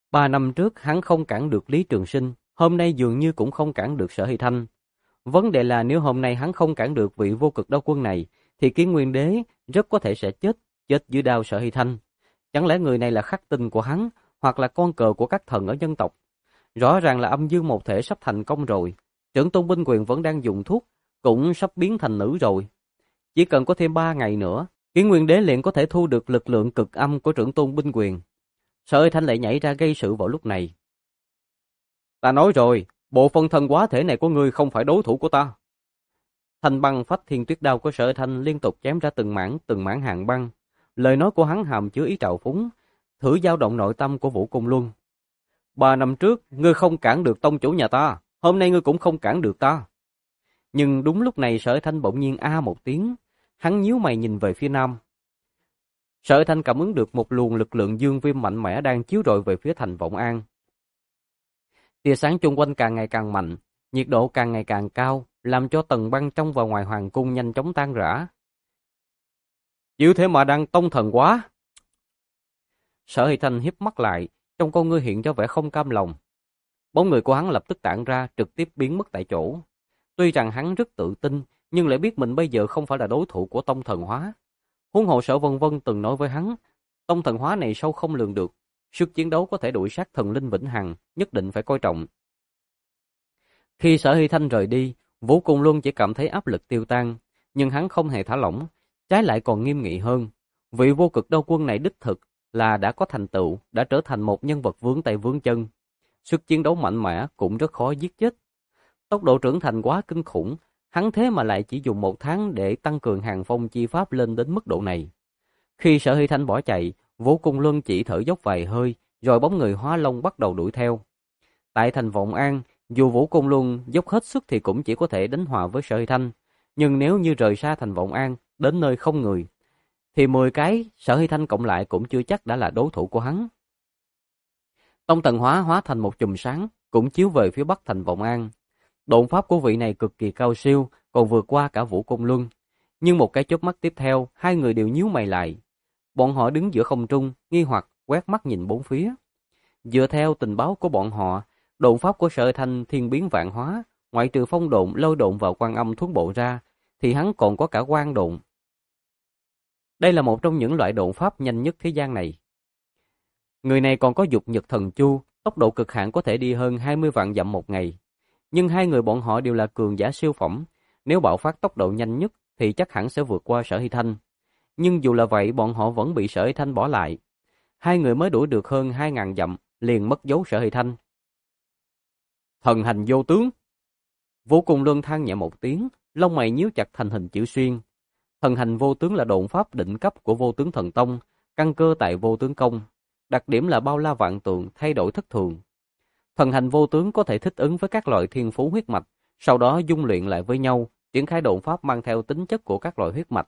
3 năm trước hắn không cản được Lý Trường Sinh, hôm nay dường như cũng không cản được Sở Hy Thanh. Vấn đề là nếu hôm nay hắn không cản được vị vô cực đao quân này, thì Kiến Nguyên Đế rất có thể sẽ chết dưới đao Sở Hy Thanh. Chẳng lẽ người này là khắc tinh của hắn, hoặc là con cờ của các thần ở dân tộc? Rõ ràng là âm dương một thể sắp thành công rồi. Trưởng tôn binh quyền vẫn đang dùng thuốc, cũng sắp biến thành nữ rồi. Chỉ cần có thêm 3 ngày nữa, Kiến Nguyên Đế liền có thể thu được lực lượng cực âm của trưởng tôn binh quyền. Sở Hy Thanh lại nhảy ra gây sự vào lúc này. Ta nói rồi, bộ phân thân quá thể này của ngươi không phải đối thủ của ta. Thanh băng phách thiên tuyết đao của Sở Hy Thanh liên tục chém ra từng mảng hàng băng. Lời nói của hắn hàm chứa ý trào phúng, thử dao động nội tâm của Vũ Cung Luân. 3 năm trước, ngươi không cản được tông chủ nhà ta, hôm nay ngươi cũng không cản được ta. Nhưng đúng lúc này Sở Hy Thanh bỗng nhiên a một tiếng, hắn nhíu mày nhìn về phía nam. Sở Hy Thanh cảm ứng được một luồng lực lượng dương viêm mạnh mẽ đang chiếu rọi về phía thành Vọng An. Tia sáng chung quanh càng ngày càng mạnh, nhiệt độ càng ngày càng cao, làm cho tầng băng trong và ngoài hoàng cung nhanh chóng tan rã. Chịu thế mà đang tông thần quá. Sở Hy Thanh híp mắt lại, trong con ngươi hiện ra vẻ không cam lòng. Bóng người của hắn lập tức tản ra, trực tiếp biến mất tại chỗ. Tuy rằng hắn rất tự tin, nhưng lại biết mình bây giờ không phải là đối thủ của tông thần hóa. Huống hồ Sở Vân Vân từng nói với hắn, tông thần hóa này sâu không lường được, sức chiến đấu có thể đuổi sát thần linh vĩnh hằng, nhất định phải coi trọng. Khi Sở Hy Thanh rời đi, Vũ Cung Luân chỉ cảm thấy áp lực tiêu tan, nhưng hắn không hề thả lỏng, trái lại còn nghiêm nghị hơn. Vị vô cực đao quân này đích thực là đã có thành tựu, đã trở thành một nhân vật vướng tay vướng chân. Sức chiến đấu mạnh mẽ cũng rất khó giết chết. Tốc độ trưởng thành quá kinh khủng, hắn thế mà lại chỉ dùng 1 tháng để tăng cường hàng phong chi pháp lên đến mức độ này. Khi Sở Hy Thanh bỏ chạy, Vũ Cung Luân chỉ thở dốc vài hơi, rồi bóng người hóa long bắt đầu đuổi theo. Tại thành Vọng An, dù Vũ Cung Luân dốc hết sức thì cũng chỉ có thể đánh hòa với Sở Hy Thanh. Nhưng nếu như rời xa thành Vọng An, đến nơi không người, thì 10 cái Sở Hy Thanh cộng lại cũng chưa chắc đã là đối thủ của hắn. Tông thần hóa hóa thành một chùm sáng, cũng chiếu về phía bắc thành Vọng An. Độn pháp của vị này cực kỳ cao siêu, còn vượt qua cả Vũ Cung Luân. Nhưng một cái chớp mắt tiếp theo, hai người đều nhíu mày lại. Bọn họ đứng giữa không trung, nghi hoặc quét mắt nhìn bốn phía. Dựa theo tình báo của bọn họ, độn pháp của Sở Thanh thiên biến vạn hóa, ngoại trừ phong độn, lôi độn và quan âm thuấn bộ ra, thì hắn còn có cả quang độn. Đây là một trong những loại độn pháp nhanh nhất thế gian này. Người này còn có dục nhật thần chu, tốc độ cực hạn có thể đi hơn 20 vạn dặm một ngày. Nhưng hai người bọn họ đều là cường giả siêu phẩm, nếu bạo phát tốc độ nhanh nhất thì chắc hẳn sẽ vượt qua Sở Hy Thanh. Nhưng dù là vậy, bọn họ vẫn bị Sở Hy Thanh bỏ lại. Hai người mới đuổi được hơn 2.000 dặm, liền mất dấu Sở Hy Thanh. Thần hành vô tướng. Vũ Cung Luân than nhẹ một tiếng, lông mày nhíu chặt thành hình chữ xuyên. Thần hành vô tướng là độn pháp đỉnh cấp của Vô Tướng Thần Tông, căn cơ tại Vô Tướng Công. Đặc điểm là bao la vạn tượng, thay đổi thất thường. Thần hành vô tướng có thể thích ứng với các loại thiên phú huyết mạch, sau đó dung luyện lại với nhau, triển khai độn pháp mang theo tính chất của các loại huyết mạch.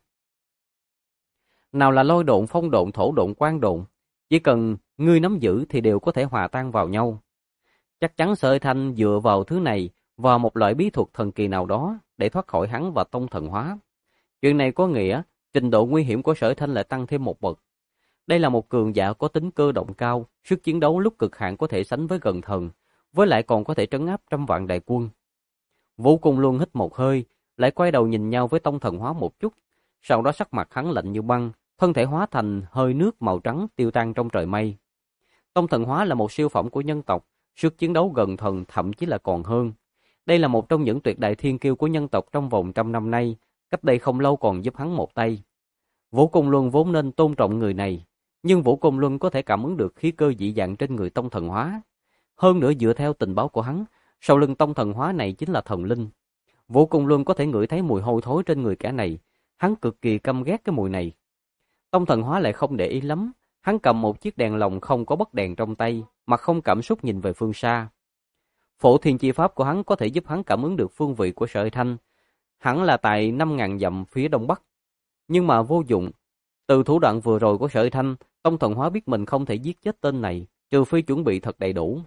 Nào là lôi độn, phong độn, thổ độn, quang độn, chỉ cần ngươi nắm giữ thì đều có thể hòa tan vào nhau. Chắc chắn Sở Hy Thanh dựa vào thứ này, vào một loại bí thuật thần kỳ nào đó để thoát khỏi hắn và tông thần hóa. Chuyện này có nghĩa trình độ nguy hiểm của Sở Hy Thanh lại tăng thêm một bậc. Đây là một cường giả có tính cơ động cao, sức chiến đấu lúc cực hạn có thể sánh với gần thần, với lại còn có thể trấn áp trăm vạn đại quân. Vũ Cung Luân hít một hơi, lại quay đầu nhìn nhau với tông thần hóa một chút, sau đó sắc mặt hắn lạnh như băng, thân thể hóa thành hơi nước màu trắng tiêu tan trong trời mây. Tông thần hóa là một siêu phẩm của nhân tộc, sức chiến đấu gần thần thậm chí là còn hơn. Đây là một trong những tuyệt đại thiên kiêu của nhân tộc trong vòng 100 năm nay, cách đây không lâu còn giúp hắn một tay. Vũ Cung Luân vốn nên tôn trọng người này, nhưng Vũ Cung Luân có thể cảm ứng được khí cơ dị dạng trên người tông thần hóa. Hơn nữa dựa theo tình báo của hắn, sau lưng tông thần hóa này chính là thần linh. Vũ Cung Luân có thể ngửi thấy mùi hôi thối trên người kẻ này, hắn cực kỳ căm ghét cái mùi này. Tông thần hóa lại không để ý lắm, hắn cầm một chiếc đèn lồng không có bất đèn trong tay, mà không cảm xúc nhìn về phương xa. Phổ thiên chi pháp của hắn có thể giúp hắn cảm ứng được phương vị của Sở Hy Thanh, hẳn là tại 5.000 dặm phía đông bắc. Nhưng mà vô dụng, từ thủ đoạn vừa rồi của Sở Hy Thanh, tông thần hóa biết mình không thể giết chết tên này, trừ phi chuẩn bị thật đầy đủ.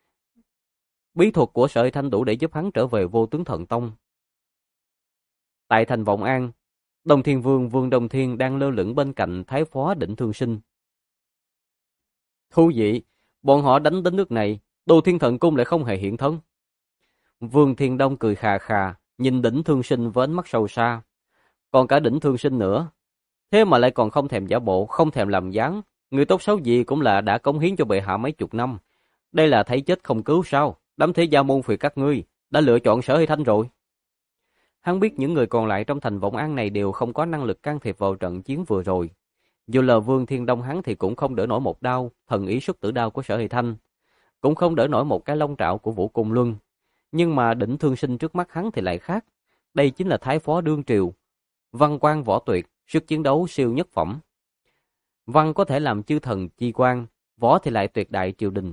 Bí thuật của Sở Hy Thanh đủ để giúp hắn trở về Vô Tướng Thần Tông. Tại thành Vọng An, Đông Thiên Vương Vương Đông Thiên đang lơ lửng bên cạnh Thái Phó Đỉnh Thương Sinh. Thú vị, Bọn họ đánh đến nước này, Đô Thiên Thần Cung lại không hề hiện thân. Vương Thiên Đông cười khà khà, nhìn Đỉnh Thương Sinh với ánh mắt sâu xa. Còn cả Đỉnh Thương Sinh nữa. Thế mà lại còn không thèm giả bộ, không thèm làm dáng. Người tốt xấu gì cũng là đã cống hiến cho bệ hạ mấy chục năm. Đây là thấy chết không cứu sao? Đám thế gia môn phiệt các ngươi đã lựa chọn Sở Hy Thanh rồi. Hắn biết những người còn lại trong thành Vọng An này đều không có năng lực can thiệp vào trận chiến vừa rồi. Dù là Vương Thiên Đông hắn thì cũng không đỡ nổi một đao, thần ý xuất tử đao của Sở Hy Thanh, cũng không đỡ nổi một cái long trảo của Vũ Cung Luân. Nhưng mà Đỉnh Thương Sinh trước mắt hắn thì lại khác. Đây chính là Thái Phó đương triều, văn quan võ tuyệt, sức chiến đấu siêu nhất phẩm. Văn có thể làm chư thần chi quan, võ thì lại tuyệt đại triều đình.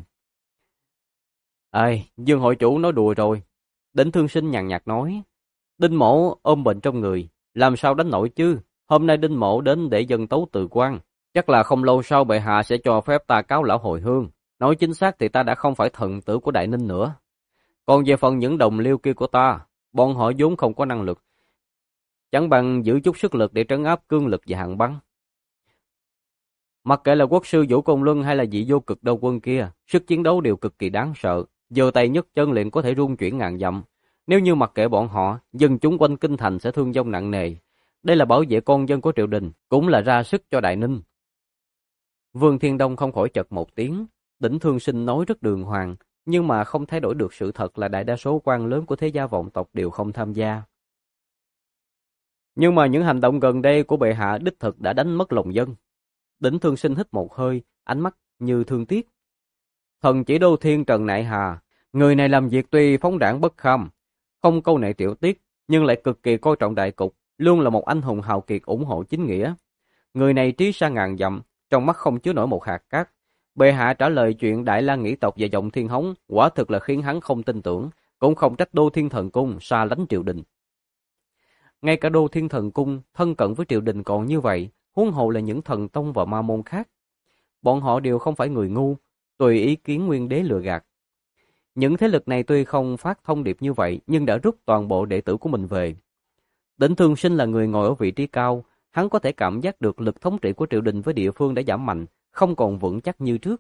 Dương hội chủ nói đùa rồi. Đỉnh Thương Sinh nhàn nhạt nói. Đinh Mỗ ôm bệnh trong người, làm sao đánh nổi chứ? Hôm nay Đinh Mỗ đến để dâng tấu từ quan, chắc là không lâu sau bệ hạ sẽ cho phép ta cáo lão hồi hương. Nói chính xác thì ta đã không phải thần tử của Đại Ninh nữa. Còn về phần những đồng liêu kia của ta, bọn họ vốn không có năng lực, chẳng bằng giữ chút sức lực để trấn áp cương lực và Hàn Băng. Mặc kệ là quốc sư Vũ Công Luân hay là vị vô cực đô quân kia, sức chiến đấu đều cực kỳ đáng sợ, giơ tay nhấc chân liền có thể rung chuyển ngàn dặm. Nếu như mặc kệ bọn họ, dân chúng quanh kinh thành sẽ thương vong nặng nề. Đây là bảo vệ con dân của triều đình, cũng là ra sức cho Đại Ninh. Vương Thiên Đông không khỏi chật một tiếng. Đỉnh Thương Sinh nói rất đường hoàng, nhưng mà không thay đổi được sự thật là đại đa số quan lớn của thế gia vọng tộc đều không tham gia. Nhưng mà những hành động gần đây của bệ hạ đích thực đã đánh mất lòng dân. Đỉnh Thương Sinh hít một hơi, ánh mắt như thương tiếc. Thần chỉ Đô Thiên Trần Nại Hà, người này làm việc tuy phóng đảng bất kham, không câu nệ tiểu tiết, nhưng lại cực kỳ coi trọng đại cục, luôn là một anh hùng hào kiệt ủng hộ chính nghĩa. Người này trí xa ngàn dặm, trong mắt không chứa nổi một hạt cát. Bệ hạ trả lời chuyện Đại La Nghĩ tộc và Vọng Thiên Hống quả thực là khiến hắn không tin tưởng, cũng không trách Đô Thiên Thần Cung xa lánh triều đình. Ngay cả Đô Thiên Thần Cung thân cận với triều đình còn như vậy, huống hồ là những thần tông và ma môn khác. Bọn họ đều không phải người ngu, tùy ý kiến nguyên đế lừa gạt. Những thế lực này tuy không phát thông điệp như vậy, nhưng đã rút toàn bộ đệ tử của mình về. Đỉnh Thương Sinh là người ngồi ở vị trí cao, hắn có thể cảm giác được lực thống trị của triều đình với địa phương đã giảm mạnh, không còn vững chắc như trước.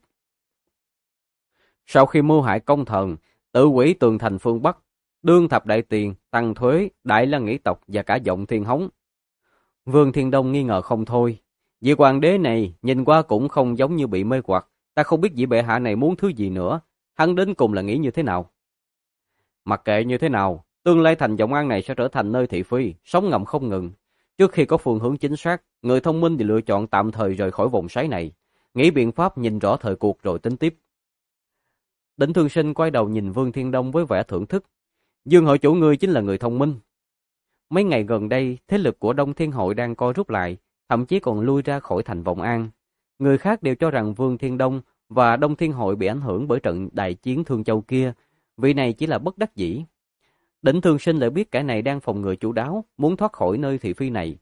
Sau khi mưu hại công thần, tự hủy tường thành phương Bắc, đương thập đại tiền, tăng thuế, Đại La Nghĩ tộc và cả Vọng Thiên Hống, Vương Thiên Đông nghi ngờ không thôi. Vị hoàng đế này nhìn qua cũng không giống như bị mê hoặc, ta không biết vị bệ hạ này muốn thứ gì nữa, hắn đến cùng là nghĩ như thế nào. Mặc kệ như thế nào, tương lai thành Vọng An này sẽ trở thành nơi thị phi, sống ngầm không ngừng. Trước khi có phương hướng chính xác, người thông minh thì lựa chọn tạm thời rời khỏi vòng xoáy này, nghĩ biện pháp nhìn rõ thời cuộc rồi tính tiếp. Đỉnh Thương Sinh quay đầu nhìn Vương Thiên Đông với vẻ thưởng thức. Dương hội chủ ngươi chính là người thông minh. Mấy ngày gần đây, thế lực của Đông Thiên Hội đang co rút lại, thậm chí còn lui ra khỏi thành Vọng An. Người khác đều cho rằng Vương Thiên Đông và Đông Thiên Hội bị ảnh hưởng bởi trận đại chiến Thương Châu kia, vị này chỉ là bất đắc dĩ. Đỉnh Thương Sinh lại biết kẻ này đang phòng ngừa chu đáo, muốn thoát khỏi nơi thị phi này.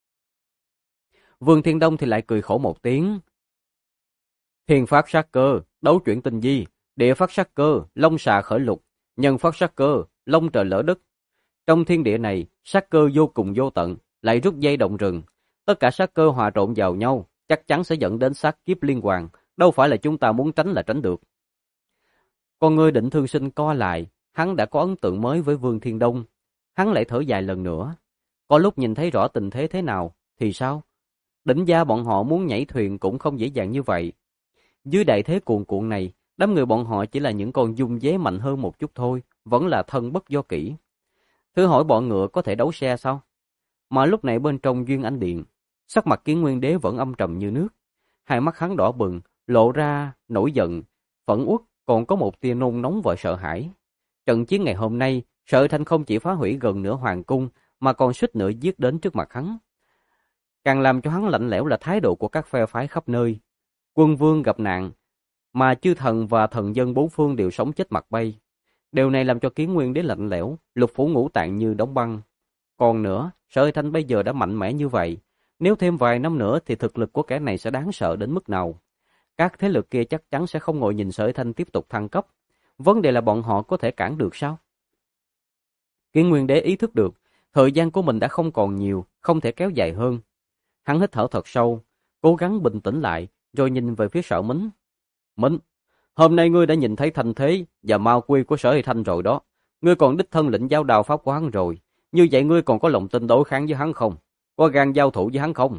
Vương Thiên Đông thì lại cười khổ một tiếng. Thiên phát sát cơ, đấu chuyển tinh di, địa phát sát cơ, long xà khởi lục, nhân phát sát cơ, long trời lỡ đất. Trong thiên địa này, sát cơ vô cùng vô tận, lại rút dây động rừng. Tất cả sát cơ hòa trộn vào nhau, chắc chắn sẽ dẫn đến sát kiếp liên hoàn, đâu phải là chúng ta muốn tránh là tránh được. Con ngươi Đỉnh Thương Sinh co lại, hắn đã có ấn tượng mới với Vương Thiên Đông. Hắn lại thở dài lần nữa. Có lúc nhìn thấy rõ tình thế thế nào, thì sao? Đỉnh gia bọn họ muốn nhảy thuyền cũng không dễ dàng như vậy. Dưới đại thế cuồn cuộn này, đám người bọn họ chỉ là những con dung dế mạnh hơn một chút thôi, vẫn là thân bất do kỷ. Thử hỏi bọn ngựa có thể đấu xe sao? Mà lúc này bên trong Duyên Ánh Điện, sắc mặt Kiến Nguyên Đế vẫn âm trầm như nước. Hai mắt hắn đỏ bừng, lộ ra nổi giận, phẫn uất, còn có một tia nôn nóng và sợ hãi. Trận chiến ngày hôm nay, Sở Thanh không chỉ phá hủy gần nửa hoàng cung, mà còn suýt nữa giết đến trước mặt hắn. Càng làm cho hắn lạnh lẽo là thái độ của các phe phái khắp nơi. Quân vương gặp nạn, mà chư thần và thần dân bốn phương đều sống chết mặt bay. Điều này làm cho Kiến Nguyên Đế lạnh lẽo, lục phủ ngũ tạng như đóng băng. Còn nữa, Sở Thanh bây giờ đã mạnh mẽ như vậy, nếu thêm vài năm nữa thì thực lực của kẻ này sẽ đáng sợ đến mức nào. Các thế lực kia chắc chắn sẽ không ngồi nhìn Sở Thanh tiếp tục thăng cấp. Vấn đề là bọn họ có thể cản được sao? Kiến Nguyên Đế ý thức được, thời gian của mình đã không còn nhiều, không thể kéo dài hơn. Hắn hít thở thật sâu, cố gắng bình tĩnh lại, rồi nhìn về phía Sở Mính. Mính, Hôm nay ngươi đã nhìn thấy thành thế và ma quy của Sở Hy Thanh rồi đó. Ngươi còn đích thân lĩnh giáo đao pháp của hắn rồi. Như vậy ngươi còn có lòng tin đối kháng với hắn không? Có gan giao thủ với hắn không?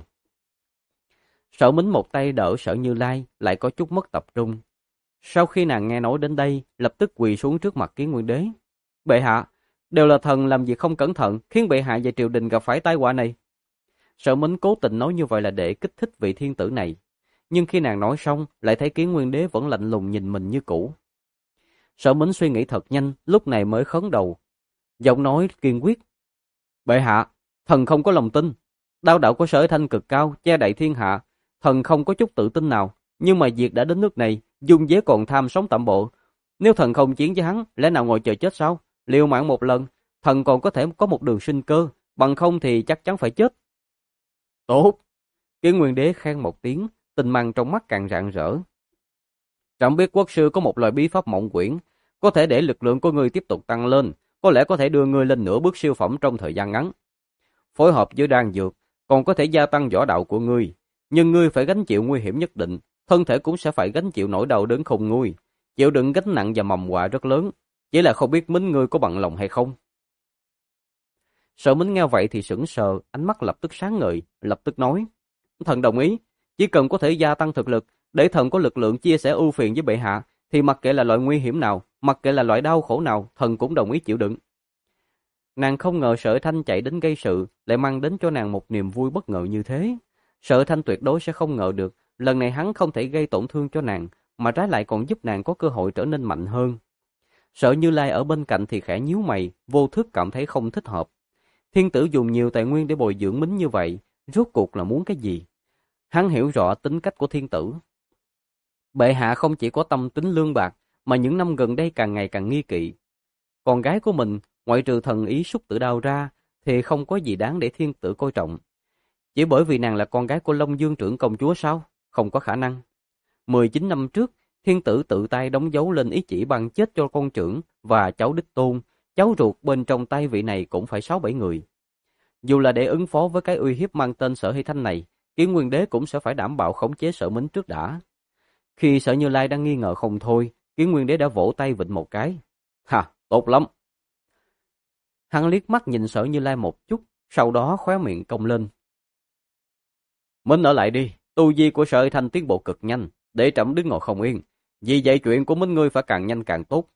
Sở Mính một tay đỡ Sở Như Lai, lại có chút mất tập trung. Sau khi nàng nghe nói đến đây, lập tức quỳ xuống trước mặt Kiến Nguyên Đế. Bệ hạ, đều là thần làm việc không cẩn thận, khiến bệ hạ và triều đình gặp phải tai họa này. Sở Mính cố tình nói như vậy là để kích thích vị thiên tử này. Nhưng khi nàng nói xong, lại thấy Kiến Nguyên Đế vẫn lạnh lùng nhìn mình như cũ. Sở Mính suy nghĩ thật nhanh, lúc này mới khấn đầu. Giọng nói kiên quyết. Bệ hạ, thần không có lòng tin. Đao đạo của Sở Hy Thanh cực cao, che đậy thiên hạ. Thần không có chút tự tin nào. Nhưng mà việc đã đến nước này, dung dế còn tham sống tạm bộ. Nếu thần không chiến với hắn, lẽ nào ngồi chờ chết sao? Liều mạng một lần, thần còn có thể có một đường sinh cơ. Bằng không thì chắc chắn phải chết. Tốt. Kiến Nguyên Đế khen một tiếng, tinh mang trong mắt càng rạng rỡ. Trẫm biết quốc sư có một loại bí pháp mộng quyển, có thể để lực lượng của ngươi tiếp tục tăng lên, có lẽ có thể đưa ngươi lên nửa bước siêu phẩm trong thời gian ngắn. Phối hợp với đan dược, còn có thể gia tăng võ đạo của ngươi, nhưng ngươi phải gánh chịu nguy hiểm nhất định, thân thể cũng sẽ phải gánh chịu nỗi đau đớn không nguôi, chịu đựng gánh nặng và mầm họa rất lớn, chỉ là không biết Mính ngươi có bằng lòng hay không. Sở Mính nghe vậy thì sững sờ, ánh mắt lập tức sáng ngời, lập tức nói: thần đồng ý, chỉ cần có thể gia tăng thực lực, để thần có lực lượng chia sẻ ưu phiền với bệ hạ, thì mặc kệ là loại nguy hiểm nào, mặc kệ là loại đau khổ nào, thần cũng đồng ý chịu đựng. Nàng không ngờ Sở Thanh chạy đến gây sự, lại mang đến cho nàng một niềm vui bất ngờ như thế. Sở Thanh tuyệt đối sẽ không ngờ được, lần này hắn không thể gây tổn thương cho nàng, mà trái lại còn giúp nàng có cơ hội trở nên mạnh hơn. Sở Như Lai ở bên cạnh thì khẽ nhíu mày, vô thức cảm thấy không thích hợp. Thiên tử dùng nhiều tài nguyên để bồi dưỡng Mính như vậy, rốt cuộc là muốn cái gì? Hắn hiểu rõ tính cách của thiên tử. Bệ hạ không chỉ có tâm tính lương bạc, mà những năm gần đây càng ngày càng nghi kỵ. Con gái của mình, ngoại trừ thần ý Súc Tử Đao ra, thì không có gì đáng để thiên tử coi trọng. Chỉ bởi vì nàng là con gái của Long Dương trưởng công chúa sao? Không có khả năng. 19 năm trước, thiên tử tự tay đóng dấu lên ý chỉ ban chết cho con trưởng và cháu đích tôn, cháu ruột bên trong tay vị này cũng phải 6-7 người. Dù là để ứng phó với cái uy hiếp mang tên Sở Hy Thanh này, Kiến Nguyên Đế cũng sẽ phải đảm bảo khống chế Sở Mính trước đã. Khi Sở Như Lai đang nghi ngờ không thôi, Kiến Nguyên Đế đã vỗ tay vịnh một cái. Ha, tốt lắm. Hắn liếc mắt nhìn Sở Như Lai một chút, sau đó khóe miệng cong lên. Mính ở lại đi, tu vi của Sở Hy Thanh tiến bộ cực nhanh, để trẫm đứng ngồi không yên. Vì vậy chuyện của Mính ngươi phải càng nhanh càng tốt.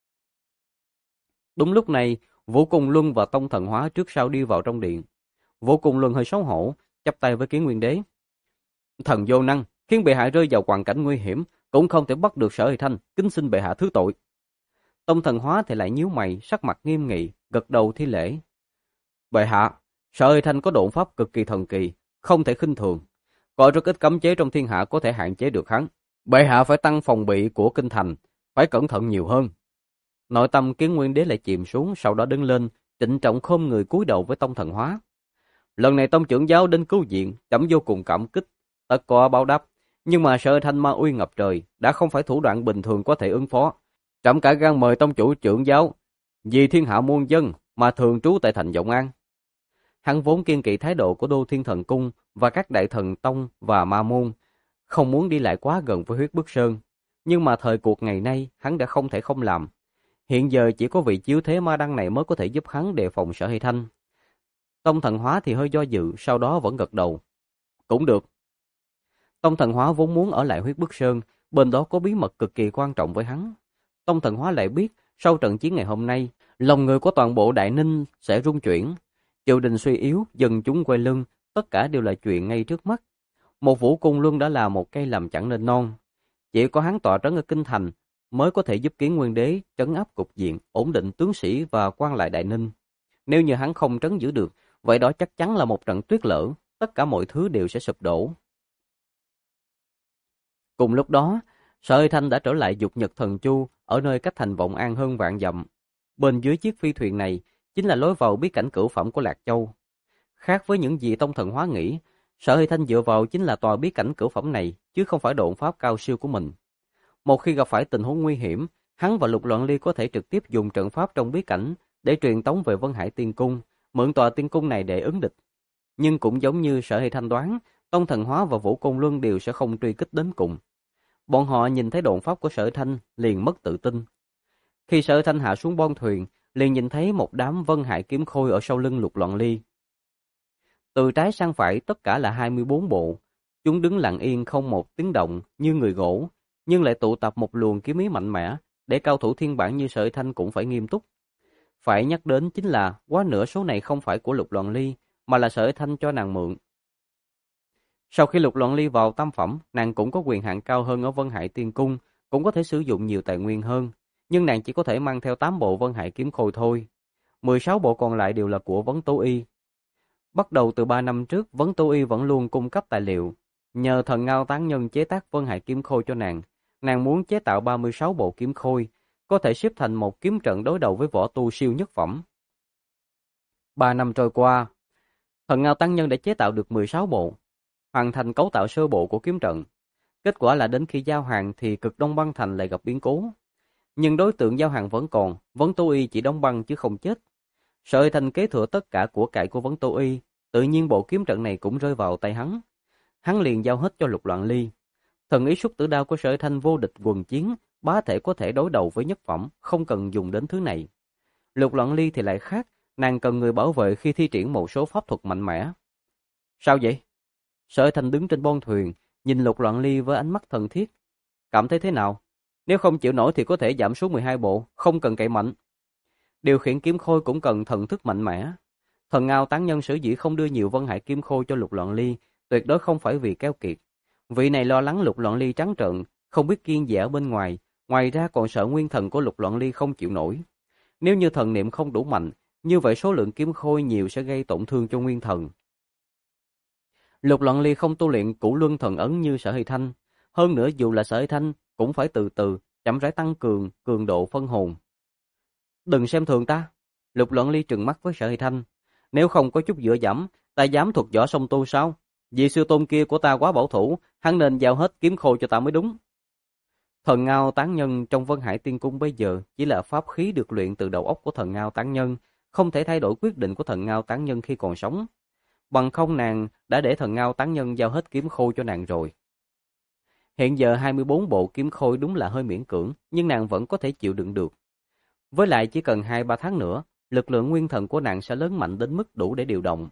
Đúng lúc này, Vũ Cung Luân và Tông Thần Hóa trước sau đi vào trong điện. Vũ Cung Luân hơi xấu hổ, chắp tay với Kiến Nguyên Đế. Thần vô năng, khiến bệ hạ rơi vào hoàn cảnh nguy hiểm, cũng không thể bắt được Sở Hy Thanh, kính xin bệ hạ thứ tội. Tông Thần Hóa thì lại nhíu mày, sắc mặt nghiêm nghị, gật đầu thi lễ. Bệ hạ, Sở Hy Thanh có độn pháp cực kỳ thần kỳ, không thể khinh thường. Có rất ít cấm chế trong thiên hạ có thể hạn chế được hắn. Bệ hạ phải tăng phòng bị của kinh thành, phải cẩn thận nhiều hơn. Nội tâm Kiến Nguyên Đế lại chìm xuống, sau đó đứng lên, trịnh trọng khom người cúi đầu với Tông Thần Hóa. Lần này Tông trưởng giáo đến cứu viện, trẫm vô cùng cảm kích, tất có báo đáp. Nhưng mà Sở Hy Thanh ma uy ngập trời, đã không phải thủ đoạn bình thường có thể ứng phó. Trẫm cả gan mời Tông chủ trưởng giáo, vì thiên hạ muôn dân mà thường trú tại thành Vọng An. Hắn vốn kiên kỵ thái độ của Đô Thiên Thần Cung và các đại thần tông và ma môn, không muốn đi lại quá gần với Huyết Bức Sơn. Nhưng mà thời cuộc ngày nay, hắn đã không thể không làm. Hiện giờ chỉ có vị chiếu thế ma đăng này mới có thể giúp hắn đề phòng Sở Hy Thanh. Tông Thần Hóa thì hơi do dự, sau đó vẫn gật đầu. Cũng được. Tông Thần Hóa vốn muốn ở lại Huyết Bức Sơn, bên đó có bí mật cực kỳ quan trọng với hắn. Tông Thần Hóa lại biết, sau trận chiến ngày hôm nay, lòng người của toàn bộ Đại Ninh sẽ rung chuyển. Triều đình suy yếu, dân chúng quay lưng, tất cả đều là chuyện ngay trước mắt. Một Vũ Cung Luân đã là một cây làm chẳng nên non. Chỉ có hắn tọa trấn ở kinh thành mới có thể giúp Kiến Nguyên Đế trấn áp cục diện, ổn định tướng sĩ và quan lại Đại Ninh. Nếu như hắn không trấn giữ được, vậy đó chắc chắn là một trận tuyết lở, tất cả mọi thứ đều sẽ sụp đổ. Cùng lúc đó, Sở Hy Thanh đã trở lại Dục Nhật Thần Chu ở nơi cách thành Vọng An hơn vạn dặm. Bên dưới chiếc phi thuyền này chính là lối vào bí cảnh cửu phẩm của Lạc Châu. Khác với những gì Tông Thần Hóa nghĩ, Sở Hy Thanh dựa vào chính là tòa bí cảnh cửu phẩm này, chứ không phải độn pháp cao siêu của mình. Một khi gặp phải tình huống nguy hiểm, hắn và Lục Loạn Ly có thể trực tiếp dùng trận pháp trong bí cảnh để truyền tống về Vân Hải Tiên Cung, mượn tòa tiên cung này để ứng địch. Nhưng cũng giống như Sở Hy Thanh đoán, Tông Thần Hóa và Vũ Côn Luân đều sẽ không truy kích đến cùng. Bọn họ nhìn thấy độn pháp của Sở Thanh liền mất tự tin. Khi Sở Thanh hạ xuống bon thuyền, liền nhìn thấy một đám Vân Hải kiếm khôi ở sau lưng Lục Loạn Ly. Từ trái sang phải tất cả là 24 bộ, chúng đứng lặng yên không một tiếng động như người gỗ, nhưng lại tụ tập một luồng kiếm ý mạnh mẽ, để cao thủ thiên bản như Sở Thanh cũng phải nghiêm túc. Phải nhắc đến chính là quá nửa số này không phải của Lục Loạn Ly, mà là Sở Thanh cho nàng mượn. Sau khi Lục Loạn Ly vào tam phẩm, nàng cũng có quyền hạn cao hơn ở Vân Hải Tiên Cung, cũng có thể sử dụng nhiều tài nguyên hơn, nhưng nàng chỉ có thể mang theo 8 bộ Vân Hải kiếm khôi thôi. 16 bộ còn lại đều là của Vấn Tố Y. Bắt đầu từ 3 năm trước, Vấn Tố Y vẫn luôn cung cấp tài liệu, nhờ thần Ngao Tán Nhân chế tác Vân Hải kiếm khôi cho nàng. Nàng muốn chế tạo 36 bộ kiếm khôi, có thể xếp thành một kiếm trận đối đầu với võ tu siêu nhất phẩm. 3 năm trôi qua, thần Ngao Tán Nhân đã chế tạo được 16 bộ, hoàn thành cấu tạo sơ bộ của kiếm trận. Kết quả là đến khi giao hàng thì Cực Đông Băng Thành lại gặp biến cố. Nhưng đối tượng giao hàng vẫn còn, Vấn Tố Y chỉ đóng băng chứ không chết. Sở Thanh kế thừa tất cả của cải của Vấn Tố Y, tự nhiên bộ kiếm trận này cũng rơi vào tay hắn. Hắn liền giao hết cho Lục Loạn Ly. Thần ý Xuất Tử Đao của Sở Thanh vô địch quần chiến, bá thể có thể đối đầu với nhất phẩm, không cần dùng đến thứ này. Lục Loạn Ly thì lại khác, nàng cần người bảo vệ khi thi triển một số pháp thuật mạnh mẽ. Sao vậy? Sở Thanh đứng trên bon thuyền, nhìn Lục Loạn Ly với ánh mắt thân thiết. Cảm thấy thế nào? Nếu không chịu nổi thì có thể giảm xuống 12 bộ, không cần cậy mạnh. Điều khiển kiếm khôi cũng cần thần thức mạnh mẽ. Thần Ngao Tán Nhân sở dĩ không đưa nhiều Vân Hải kiếm khôi cho Lục Loạn Ly, tuyệt đối không phải vì keo kiệt. Vị này lo lắng Lục Loạn Ly trắng trợn, không biết kiêng dè ở bên ngoài, ngoài ra còn sợ nguyên thần của Lục Loạn Ly không chịu nổi. Nếu như thần niệm không đủ mạnh, như vậy số lượng kiếm khôi nhiều sẽ gây tổn thương cho nguyên thần. Lục Loạn Ly không tu luyện Cửu Luân Thần Ấn như Sở Hy Thanh, hơn nữa dù là Sở Hy Thanh cũng phải từ từ chậm rãi tăng cường cường độ phân hồn. Đừng xem thường ta. Lục Loạn Ly trừng mắt với Sở Hy Thanh. Nếu không có chút dựa dẫm, ta dám thuật võ song tu sao? Vị sư tôn kia của ta quá bảo thủ, hắn nên giao hết kiếm khôi cho ta mới đúng. Thần Ngao Tán Nhân trong Vân Hải Tiên Cung bây giờ chỉ là pháp khí được luyện từ đầu óc của thần Ngao Tán Nhân, không thể thay đổi quyết định của thần Ngao Tán Nhân khi còn sống. Bằng không nàng đã để thần Ngao Tán Nhân giao hết kiếm khôi cho nàng rồi. Hiện giờ 24 bộ kiếm khôi đúng là hơi miễn cưỡng, nhưng nàng vẫn có thể chịu đựng được. Với lại chỉ cần 2-3 tháng nữa, lực lượng nguyên thần của nàng sẽ lớn mạnh đến mức đủ để điều động.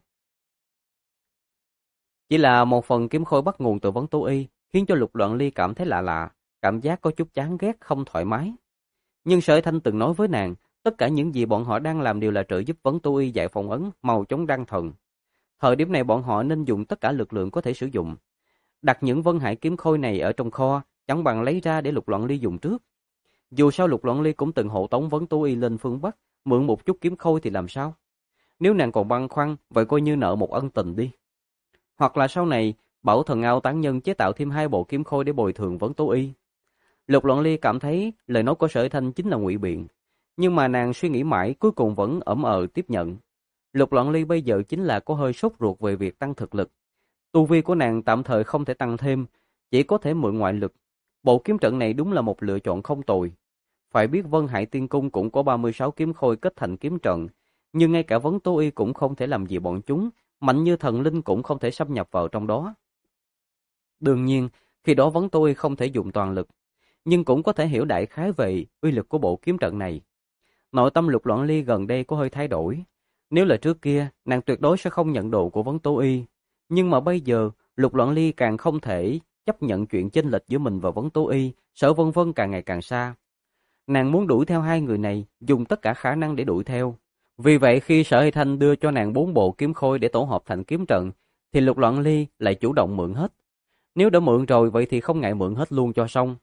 Chỉ là một phần kiếm khôi bắt nguồn từ Vấn Tố Y, khiến cho Lục Loạn Ly cảm thấy lạ lạ, cảm giác có chút chán ghét không thoải mái. Nhưng Sở Thanh từng nói với nàng, tất cả những gì bọn họ đang làm đều là trợ giúp Vấn Tố Y giải phong ấn, mau chóng đăng thần. Thời điểm này bọn họ nên dùng tất cả lực lượng có thể sử dụng. Đặt những Vân Hải kiếm khôi này ở trong kho, chẳng bằng lấy ra để Lục Loạn Ly dùng trước. Dù sao Lục Loạn Ly cũng từng hộ tống Vấn Tố Y lên phương Bắc, mượn một chút kiếm khôi thì làm sao? Nếu nàng còn băn khoăn, vậy coi như nợ một ân tình đi. Hoặc là sau này, bảo thần Ngao Tán Nhân chế tạo thêm 2 bộ kiếm khôi để bồi thường Vấn Tố Y. Lục Loạn Ly cảm thấy lời nói của Sở Thanh chính là ngụy biện, nhưng mà nàng suy nghĩ mãi cuối cùng vẫn ậm tiếp nhận. Lục Loạn Ly bây giờ chính là có hơi sốt ruột về việc tăng thực lực. Tu vi của nàng tạm thời không thể tăng thêm, chỉ có thể mượn ngoại lực. Bộ kiếm trận này đúng là một lựa chọn không tồi. Phải biết Vân Hải Tiên Cung cũng có 36 kiếm khôi kết thành kiếm trận, nhưng ngay cả Vấn Tố Y cũng không thể làm gì bọn chúng, mạnh như thần linh cũng không thể xâm nhập vào trong đó. Đương nhiên, khi đó Vấn Tố Y không thể dùng toàn lực, nhưng cũng có thể hiểu đại khái về uy lực của bộ kiếm trận này. Nội tâm Lục Loạn Ly gần đây có hơi thay đổi. Nếu là trước kia, nàng tuyệt đối sẽ không nhận đồ của Vấn Tố Y. Nhưng mà bây giờ, Lục Loạn Ly càng không thể chấp nhận chuyện chênh lệch giữa mình và Vấn Tố Y, Sở Vân Vân càng ngày càng xa. Nàng muốn đuổi theo hai người này, dùng tất cả khả năng để đuổi theo. Vì vậy khi Sở Hy Thanh đưa cho nàng 4 bộ kiếm khôi để tổ hợp thành kiếm trận, thì Lục Loạn Ly lại chủ động mượn hết. Nếu đã mượn rồi vậy thì không ngại mượn hết luôn cho xong.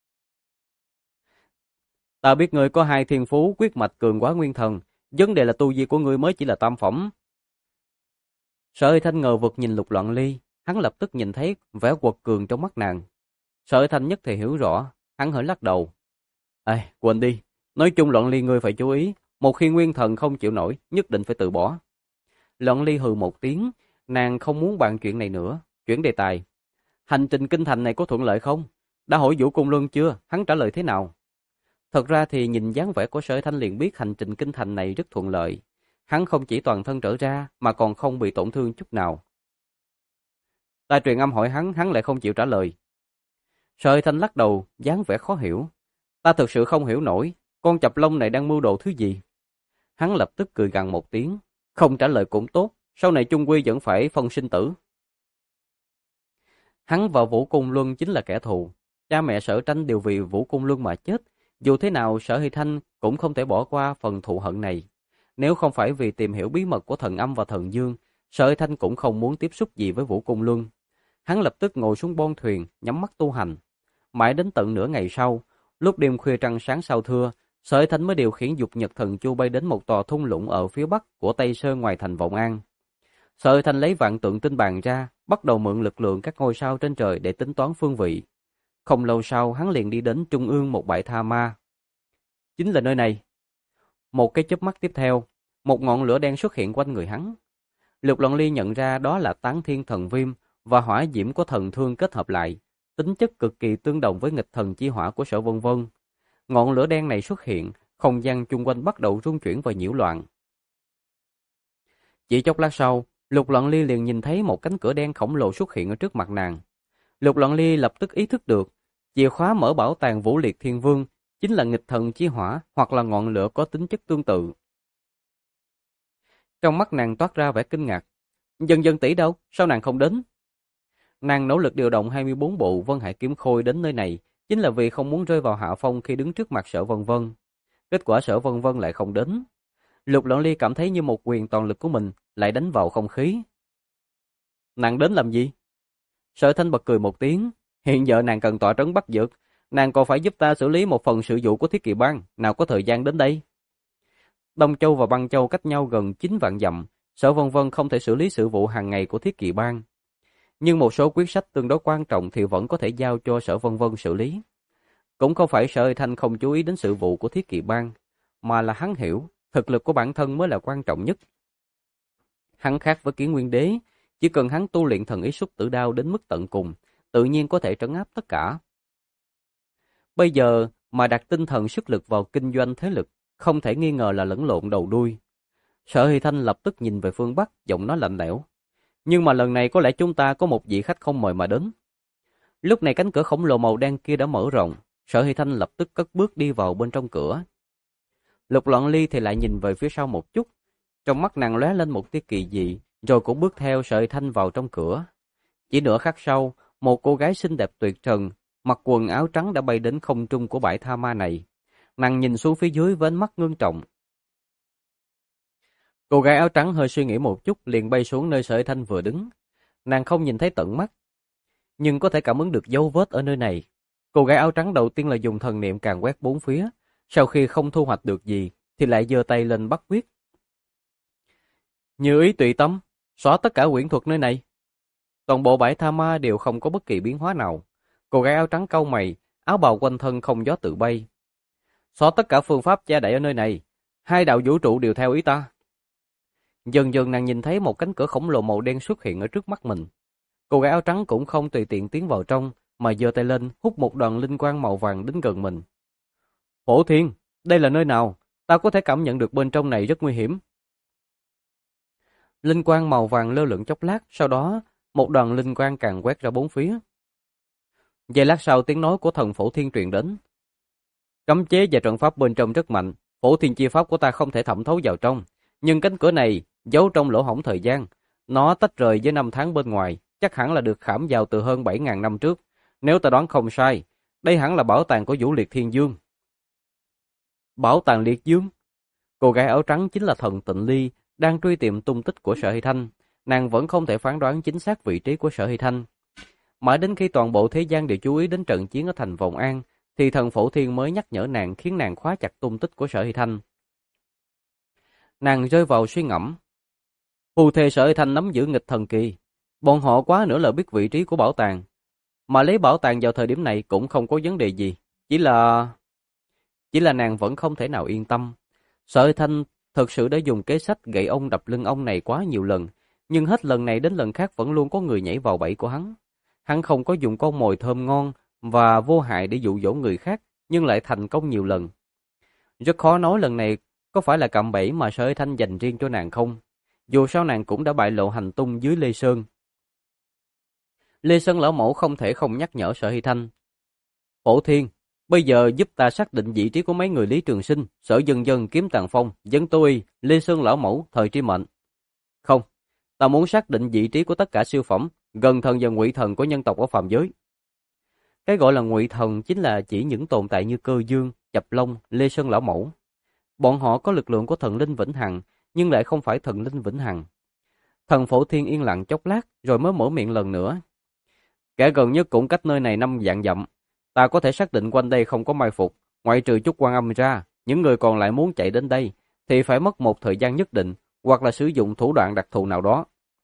Ta biết ngươi có 2 thiên phú quyết mạch cường quá nguyên thần, vấn đề là tu vi của ngươi mới chỉ là tam phẩm. Sở Hy Thanh ngờ vực nhìn Lục Loạn Ly, hắn lập tức nhìn thấy vẻ quật cường trong mắt nàng. Sở Hy Thanh nhất thì hiểu rõ, hắn hơi lắc đầu. Quên đi, nói chung Loạn Ly ngươi phải chú ý, một khi nguyên thần không chịu nổi, nhất định phải từ bỏ. Loạn Ly hừ một tiếng, nàng không muốn bàn chuyện này nữa, chuyển đề tài. Hành trình kinh thành này có thuận lợi không? Đã hỏi Vũ Cung Luân chưa? Hắn trả lời thế nào? Thật ra thì nhìn dáng vẻ của Sở Thanh liền biết hành trình kinh thành này rất thuận lợi. Hắn không chỉ toàn thân trở ra mà còn không bị tổn thương chút nào. Ta truyền âm hỏi hắn, hắn lại không chịu trả lời. Sở Hy Thanh lắc đầu, dáng vẻ khó hiểu. Ta thực sự không hiểu nổi, con chập lông này đang mưu đồ thứ gì? Hắn lập tức cười gằn một tiếng, không trả lời cũng tốt, sau này chung quy vẫn phải phân sinh tử. Hắn và Vũ Cung Luân chính là kẻ thù, cha mẹ Sở Tranh đều vì Vũ Cung Luân mà chết, dù thế nào Sở Hy Thanh cũng không thể bỏ qua phần thù hận này. Nếu không phải vì tìm hiểu bí mật của thần âm và thần dương, Sở Hy Thanh cũng không muốn tiếp xúc gì với Vũ Cung Luân. Hắn lập tức ngồi xuống bon thuyền, nhắm mắt tu hành. Mãi đến tận nửa ngày sau, lúc đêm khuya trăng sáng sao thưa, Sở Hy Thanh mới điều khiển dục nhật thần chu bay đến một tòa thung lũng ở phía bắc của Tây Sơn ngoài thành Vọng An. Sở Hy Thanh lấy vạn tượng tinh bàn ra, bắt đầu mượn lực lượng các ngôi sao trên trời để tính toán phương vị. Không lâu sau, hắn liền đi đến trung ương một bãi tha ma. Chính là nơi này. Một cái chớp mắt tiếp theo, một ngọn lửa đen xuất hiện quanh người hắn. Lục Loạn Ly nhận ra đó là Tán Thiên Thần Viêm và hỏa diễm của thần thương kết hợp lại, tính chất cực kỳ tương đồng với nghịch thần chi hỏa của Sở Vân Vân. Ngọn lửa đen này xuất hiện, không gian chung quanh bắt đầu rung chuyển và nhiễu loạn. Chỉ chốc lát sau, Lục Loạn Ly liền nhìn thấy một cánh cửa đen khổng lồ xuất hiện ở trước mặt nàng. Lục Loạn Ly lập tức ý thức được, chìa khóa mở bảo tàng Vũ Liệt Thiên Vương chính là nghịch thần chi hỏa hoặc là ngọn lửa có tính chất tương tự. Trong mắt nàng toát ra vẻ kinh ngạc. Dần dần tỷ đâu? Sao nàng không đến? Nàng nỗ lực điều động 24 bộ Vân Hải Kiếm Khôi đến nơi này, chính là vì không muốn rơi vào hạ phong khi đứng trước mặt Sở Vân Vân. Kết quả Sở Vân Vân lại không đến. Lục Loạn Ly cảm thấy như một quyền toàn lực của mình lại đánh vào không khí. Nàng đến làm gì? Sở Thanh bật cười một tiếng. Hiện giờ nàng cần tọa trấn Bắc Dược, nàng còn phải giúp ta xử lý một phần sự vụ của Thiết Kỵ Bang, nào có thời gian đến đây. Đông Châu và Băng Châu cách nhau gần 9 vạn dặm, Sở Vân Vân không thể xử lý sự vụ hàng ngày của Thiết Kỵ Bang. Nhưng một số quyết sách tương đối quan trọng thì vẫn có thể giao cho Sở Vân Vân xử lý. Cũng không phải Sở Hy Thanh không chú ý đến sự vụ của Thiết Kỵ Bang, mà là hắn hiểu, thực lực của bản thân mới là quan trọng nhất. Hắn khác với Kiến Nguyên Đế, chỉ cần hắn tu luyện thần ý Xúc Tử Đao đến mức tận cùng, tự nhiên có thể trấn áp tất cả. Bây giờ mà đặt tinh thần sức lực vào kinh doanh thế lực, không thể nghi ngờ là lẫn lộn đầu đuôi. Sở Hy Thanh lập tức nhìn về phương Bắc, giọng nói lạnh lẽo. Nhưng mà lần này có lẽ chúng ta có một vị khách không mời mà đến. Lúc này cánh cửa khổng lồ màu đen kia đã mở rộng, Sở Hy Thanh lập tức cất bước đi vào bên trong cửa. Lục Loạn Ly thì lại nhìn về phía sau một chút, trong mắt nàng lóe lên một tia kỳ dị, rồi cũng bước theo Sở Hy Thanh vào trong cửa. Chỉ nửa khắc sau, một cô gái xinh đẹp tuyệt trần, mặc quần áo trắng đã bay đến không trung của bãi tha ma này. Nàng nhìn xuống phía dưới với ánh mắt ngưng trọng. Cô gái áo trắng hơi suy nghĩ một chút liền bay xuống nơi Sở Hy Thanh vừa đứng. Nàng không nhìn thấy tận mắt, nhưng có thể cảm ứng được dấu vết ở nơi này. Cô gái áo trắng đầu tiên là dùng thần niệm càn quét bốn phía, sau khi không thu hoạch được gì thì lại giơ tay lên bắt quyết. Như ý tùy tâm, xóa tất cả quyển thuật nơi này. Toàn bộ bãi tha ma đều không có bất kỳ biến hóa nào. Cô gái áo trắng cau mày, áo bào quanh thân không gió tự bay. Xóa tất cả phương pháp che đậy ở nơi này, hai đạo vũ trụ đều theo ý ta. Dần dần nàng nhìn thấy một cánh cửa khổng lồ màu đen xuất hiện ở trước mắt mình. Cô gái áo trắng cũng không tùy tiện tiến vào trong, mà giơ tay lên hút một đoàn linh quang màu vàng đến gần mình. Hổ Thiên, đây là nơi nào? Ta có thể cảm nhận được bên trong này rất nguy hiểm. Linh quang màu vàng lơ lửng chốc lát, sau đó một đoàn linh quang càng quét ra bốn phía. Giây lát sau tiếng nói của thần Phổ Thiên truyền đến. Cấm chế và trận pháp bên trong rất mạnh, Phổ Thiên chi pháp của ta không thể thẩm thấu vào trong, nhưng cánh cửa này giấu trong lỗ hổng thời gian, nó tách rời với năm tháng bên ngoài, chắc hẳn là được khảm vào từ hơn 7.000 năm trước. Nếu ta đoán không sai, đây hẳn là bảo tàng của Vũ Liệt Thiên Dương. Bảo tàng Liệt Dương? Cô gái áo trắng chính là thần Tịnh Ly, đang truy tìm tung tích của Sở Hy Thanh. Nàng vẫn không thể phán đoán chính xác vị trí của Sở Hy Thanh. Mãi đến khi toàn bộ thế gian đều chú ý đến trận chiến ở thành Vọng An, thì thần Phổ Thiên mới nhắc nhở nàng, khiến nàng khóa chặt tung tích của Sở Hy Thanh. Nàng rơi vào suy ngẫm. Phù thề Sở Hy Thanh nắm giữ nghịch thần kỳ, bọn họ quá nữa là biết vị trí của bảo tàng, mà lấy bảo tàng vào thời điểm này cũng không có vấn đề gì, chỉ là nàng vẫn không thể nào yên tâm. Sở Hy Thanh thực sự đã dùng kế sách gậy ông đập lưng ông này quá nhiều lần, nhưng hết lần này đến lần khác vẫn luôn có người nhảy vào bẫy của hắn. Hắn không có dùng con mồi thơm ngon và vô hại để dụ dỗ người khác, nhưng lại thành công nhiều lần. Rất khó nói lần này có phải là cạm bẫy mà Sở Hy Thanh dành riêng cho nàng không? Dù sao nàng cũng đã bại lộ hành tung dưới Lê Sơn. Lê Sơn lão mẫu không thể không nhắc nhở Sở Hy Thanh. Phổ Thiên, bây giờ giúp ta xác định vị trí của mấy người Lý Trường Sinh, Sở Dân Dân, Kiếm Tàng Phong, Dân Tô Y, Lê Sơn Lão Mẫu, Thời Tri Mệnh. Không, ta muốn xác định vị trí của tất cả siêu phẩm, gần thần và ngụy thần của nhân tộc ở phàm giới. Cái gọi là ngụy thần chính là chỉ những tồn tại như Cơ Dương, Chập Long, Lê Sơn Lão Mẫu. Bọn họ có lực lượng của thần linh vĩnh hằng, nhưng lại không phải thần linh vĩnh hằng. Thần Phổ Thiên yên lặng chốc lát, rồi mới mở miệng lần nữa. Kẻ gần nhất cũng cách nơi này 5 vạn dặm. Ta có thể xác định quanh đây không có mai phục, ngoại trừ chút Quan Âm ra, những người còn lại muốn chạy đến đây thì phải mất một thời gian nhất định, hoặc là sử dụng thủ đoạn đặc thù nào đó.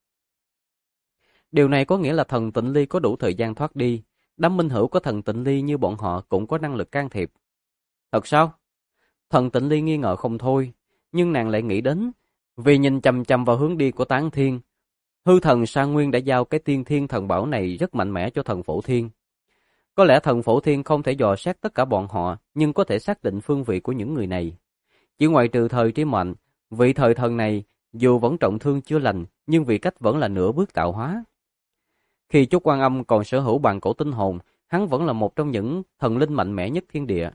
Điều này có nghĩa là thần Tịnh Ly có đủ thời gian thoát đi, đám minh hữu của thần Tịnh Ly như bọn họ cũng có năng lực can thiệp. Thật sao? Thần Tịnh Ly nghi ngờ không thôi, nhưng nàng lại nghĩ đến, vì nhìn chằm chằm vào hướng đi của Tán Thiên, hư thần Sa Nguyên đã giao cái tiên thiên thần bảo này rất mạnh mẽ cho thần Phổ Thiên. Có lẽ thần Phổ Thiên không thể dò xét tất cả bọn họ, nhưng có thể xác định phương vị của những người này. Chỉ ngoại trừ Thời Tri Mệnh, vị thời thần này dù vẫn trọng thương chưa lành, nhưng vì cách vẫn là nửa bước tạo hóa. Khi Chúc Quan Âm còn sở hữu bàn cổ tinh hồn, hắn vẫn là một trong những thần linh mạnh mẽ nhất thiên địa.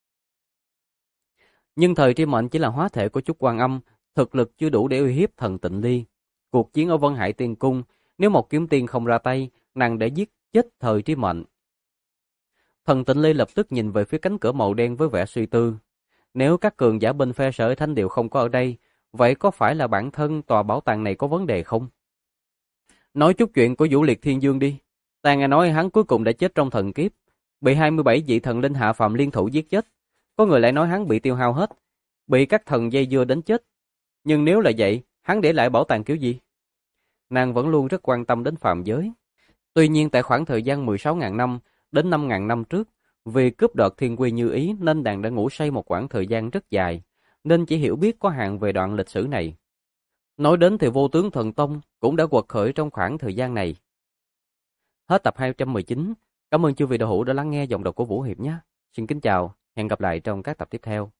Nhưng Thời Tri Mệnh chỉ là hóa thể của Chúc Quan Âm, thực lực chưa đủ để uy hiếp thần Tịnh Ly. Cuộc chiến ở Vân Hải Tiên Cung, nếu một kiếm tiên không ra tay, nàng đã giết chết Thời Tri Mệnh. Thần Tịnh Ly lập tức nhìn về phía cánh cửa màu đen với vẻ suy tư. Nếu các cường giả bên phe Sở Thanh đều không có ở đây, vậy có phải là bản thân tòa bảo tàng này có vấn đề không? Nói chút chuyện của Vũ Liệt Thiên Dương đi. Ta nghe nói hắn cuối cùng đã chết trong thần kiếp, bị 27 vị thần linh hạ phàm liên thủ giết chết. Có người lại nói hắn bị tiêu hao hết, bị các thần dây dưa đến chết. Nhưng nếu là vậy, hắn để lại bảo tàng kiểu gì? Nàng vẫn luôn rất quan tâm đến phàm giới. Tuy nhiên tại khoảng thời gian 16.000 năm đến 5.000 năm trước, vì cướp đoạt thiên quy như ý nên nàng đã ngủ say một khoảng thời gian rất dài, nên chỉ hiểu biết có hạn về đoạn lịch sử này. Nói đến thì Vô Tướng Thần Tông cũng đã quật khởi trong khoảng thời gian này. Hết tập 219. Cảm ơn chư vị đạo hữu đã lắng nghe giọng đọc của Vũ Hiệp nhé. Xin kính chào, hẹn gặp lại trong các tập tiếp theo.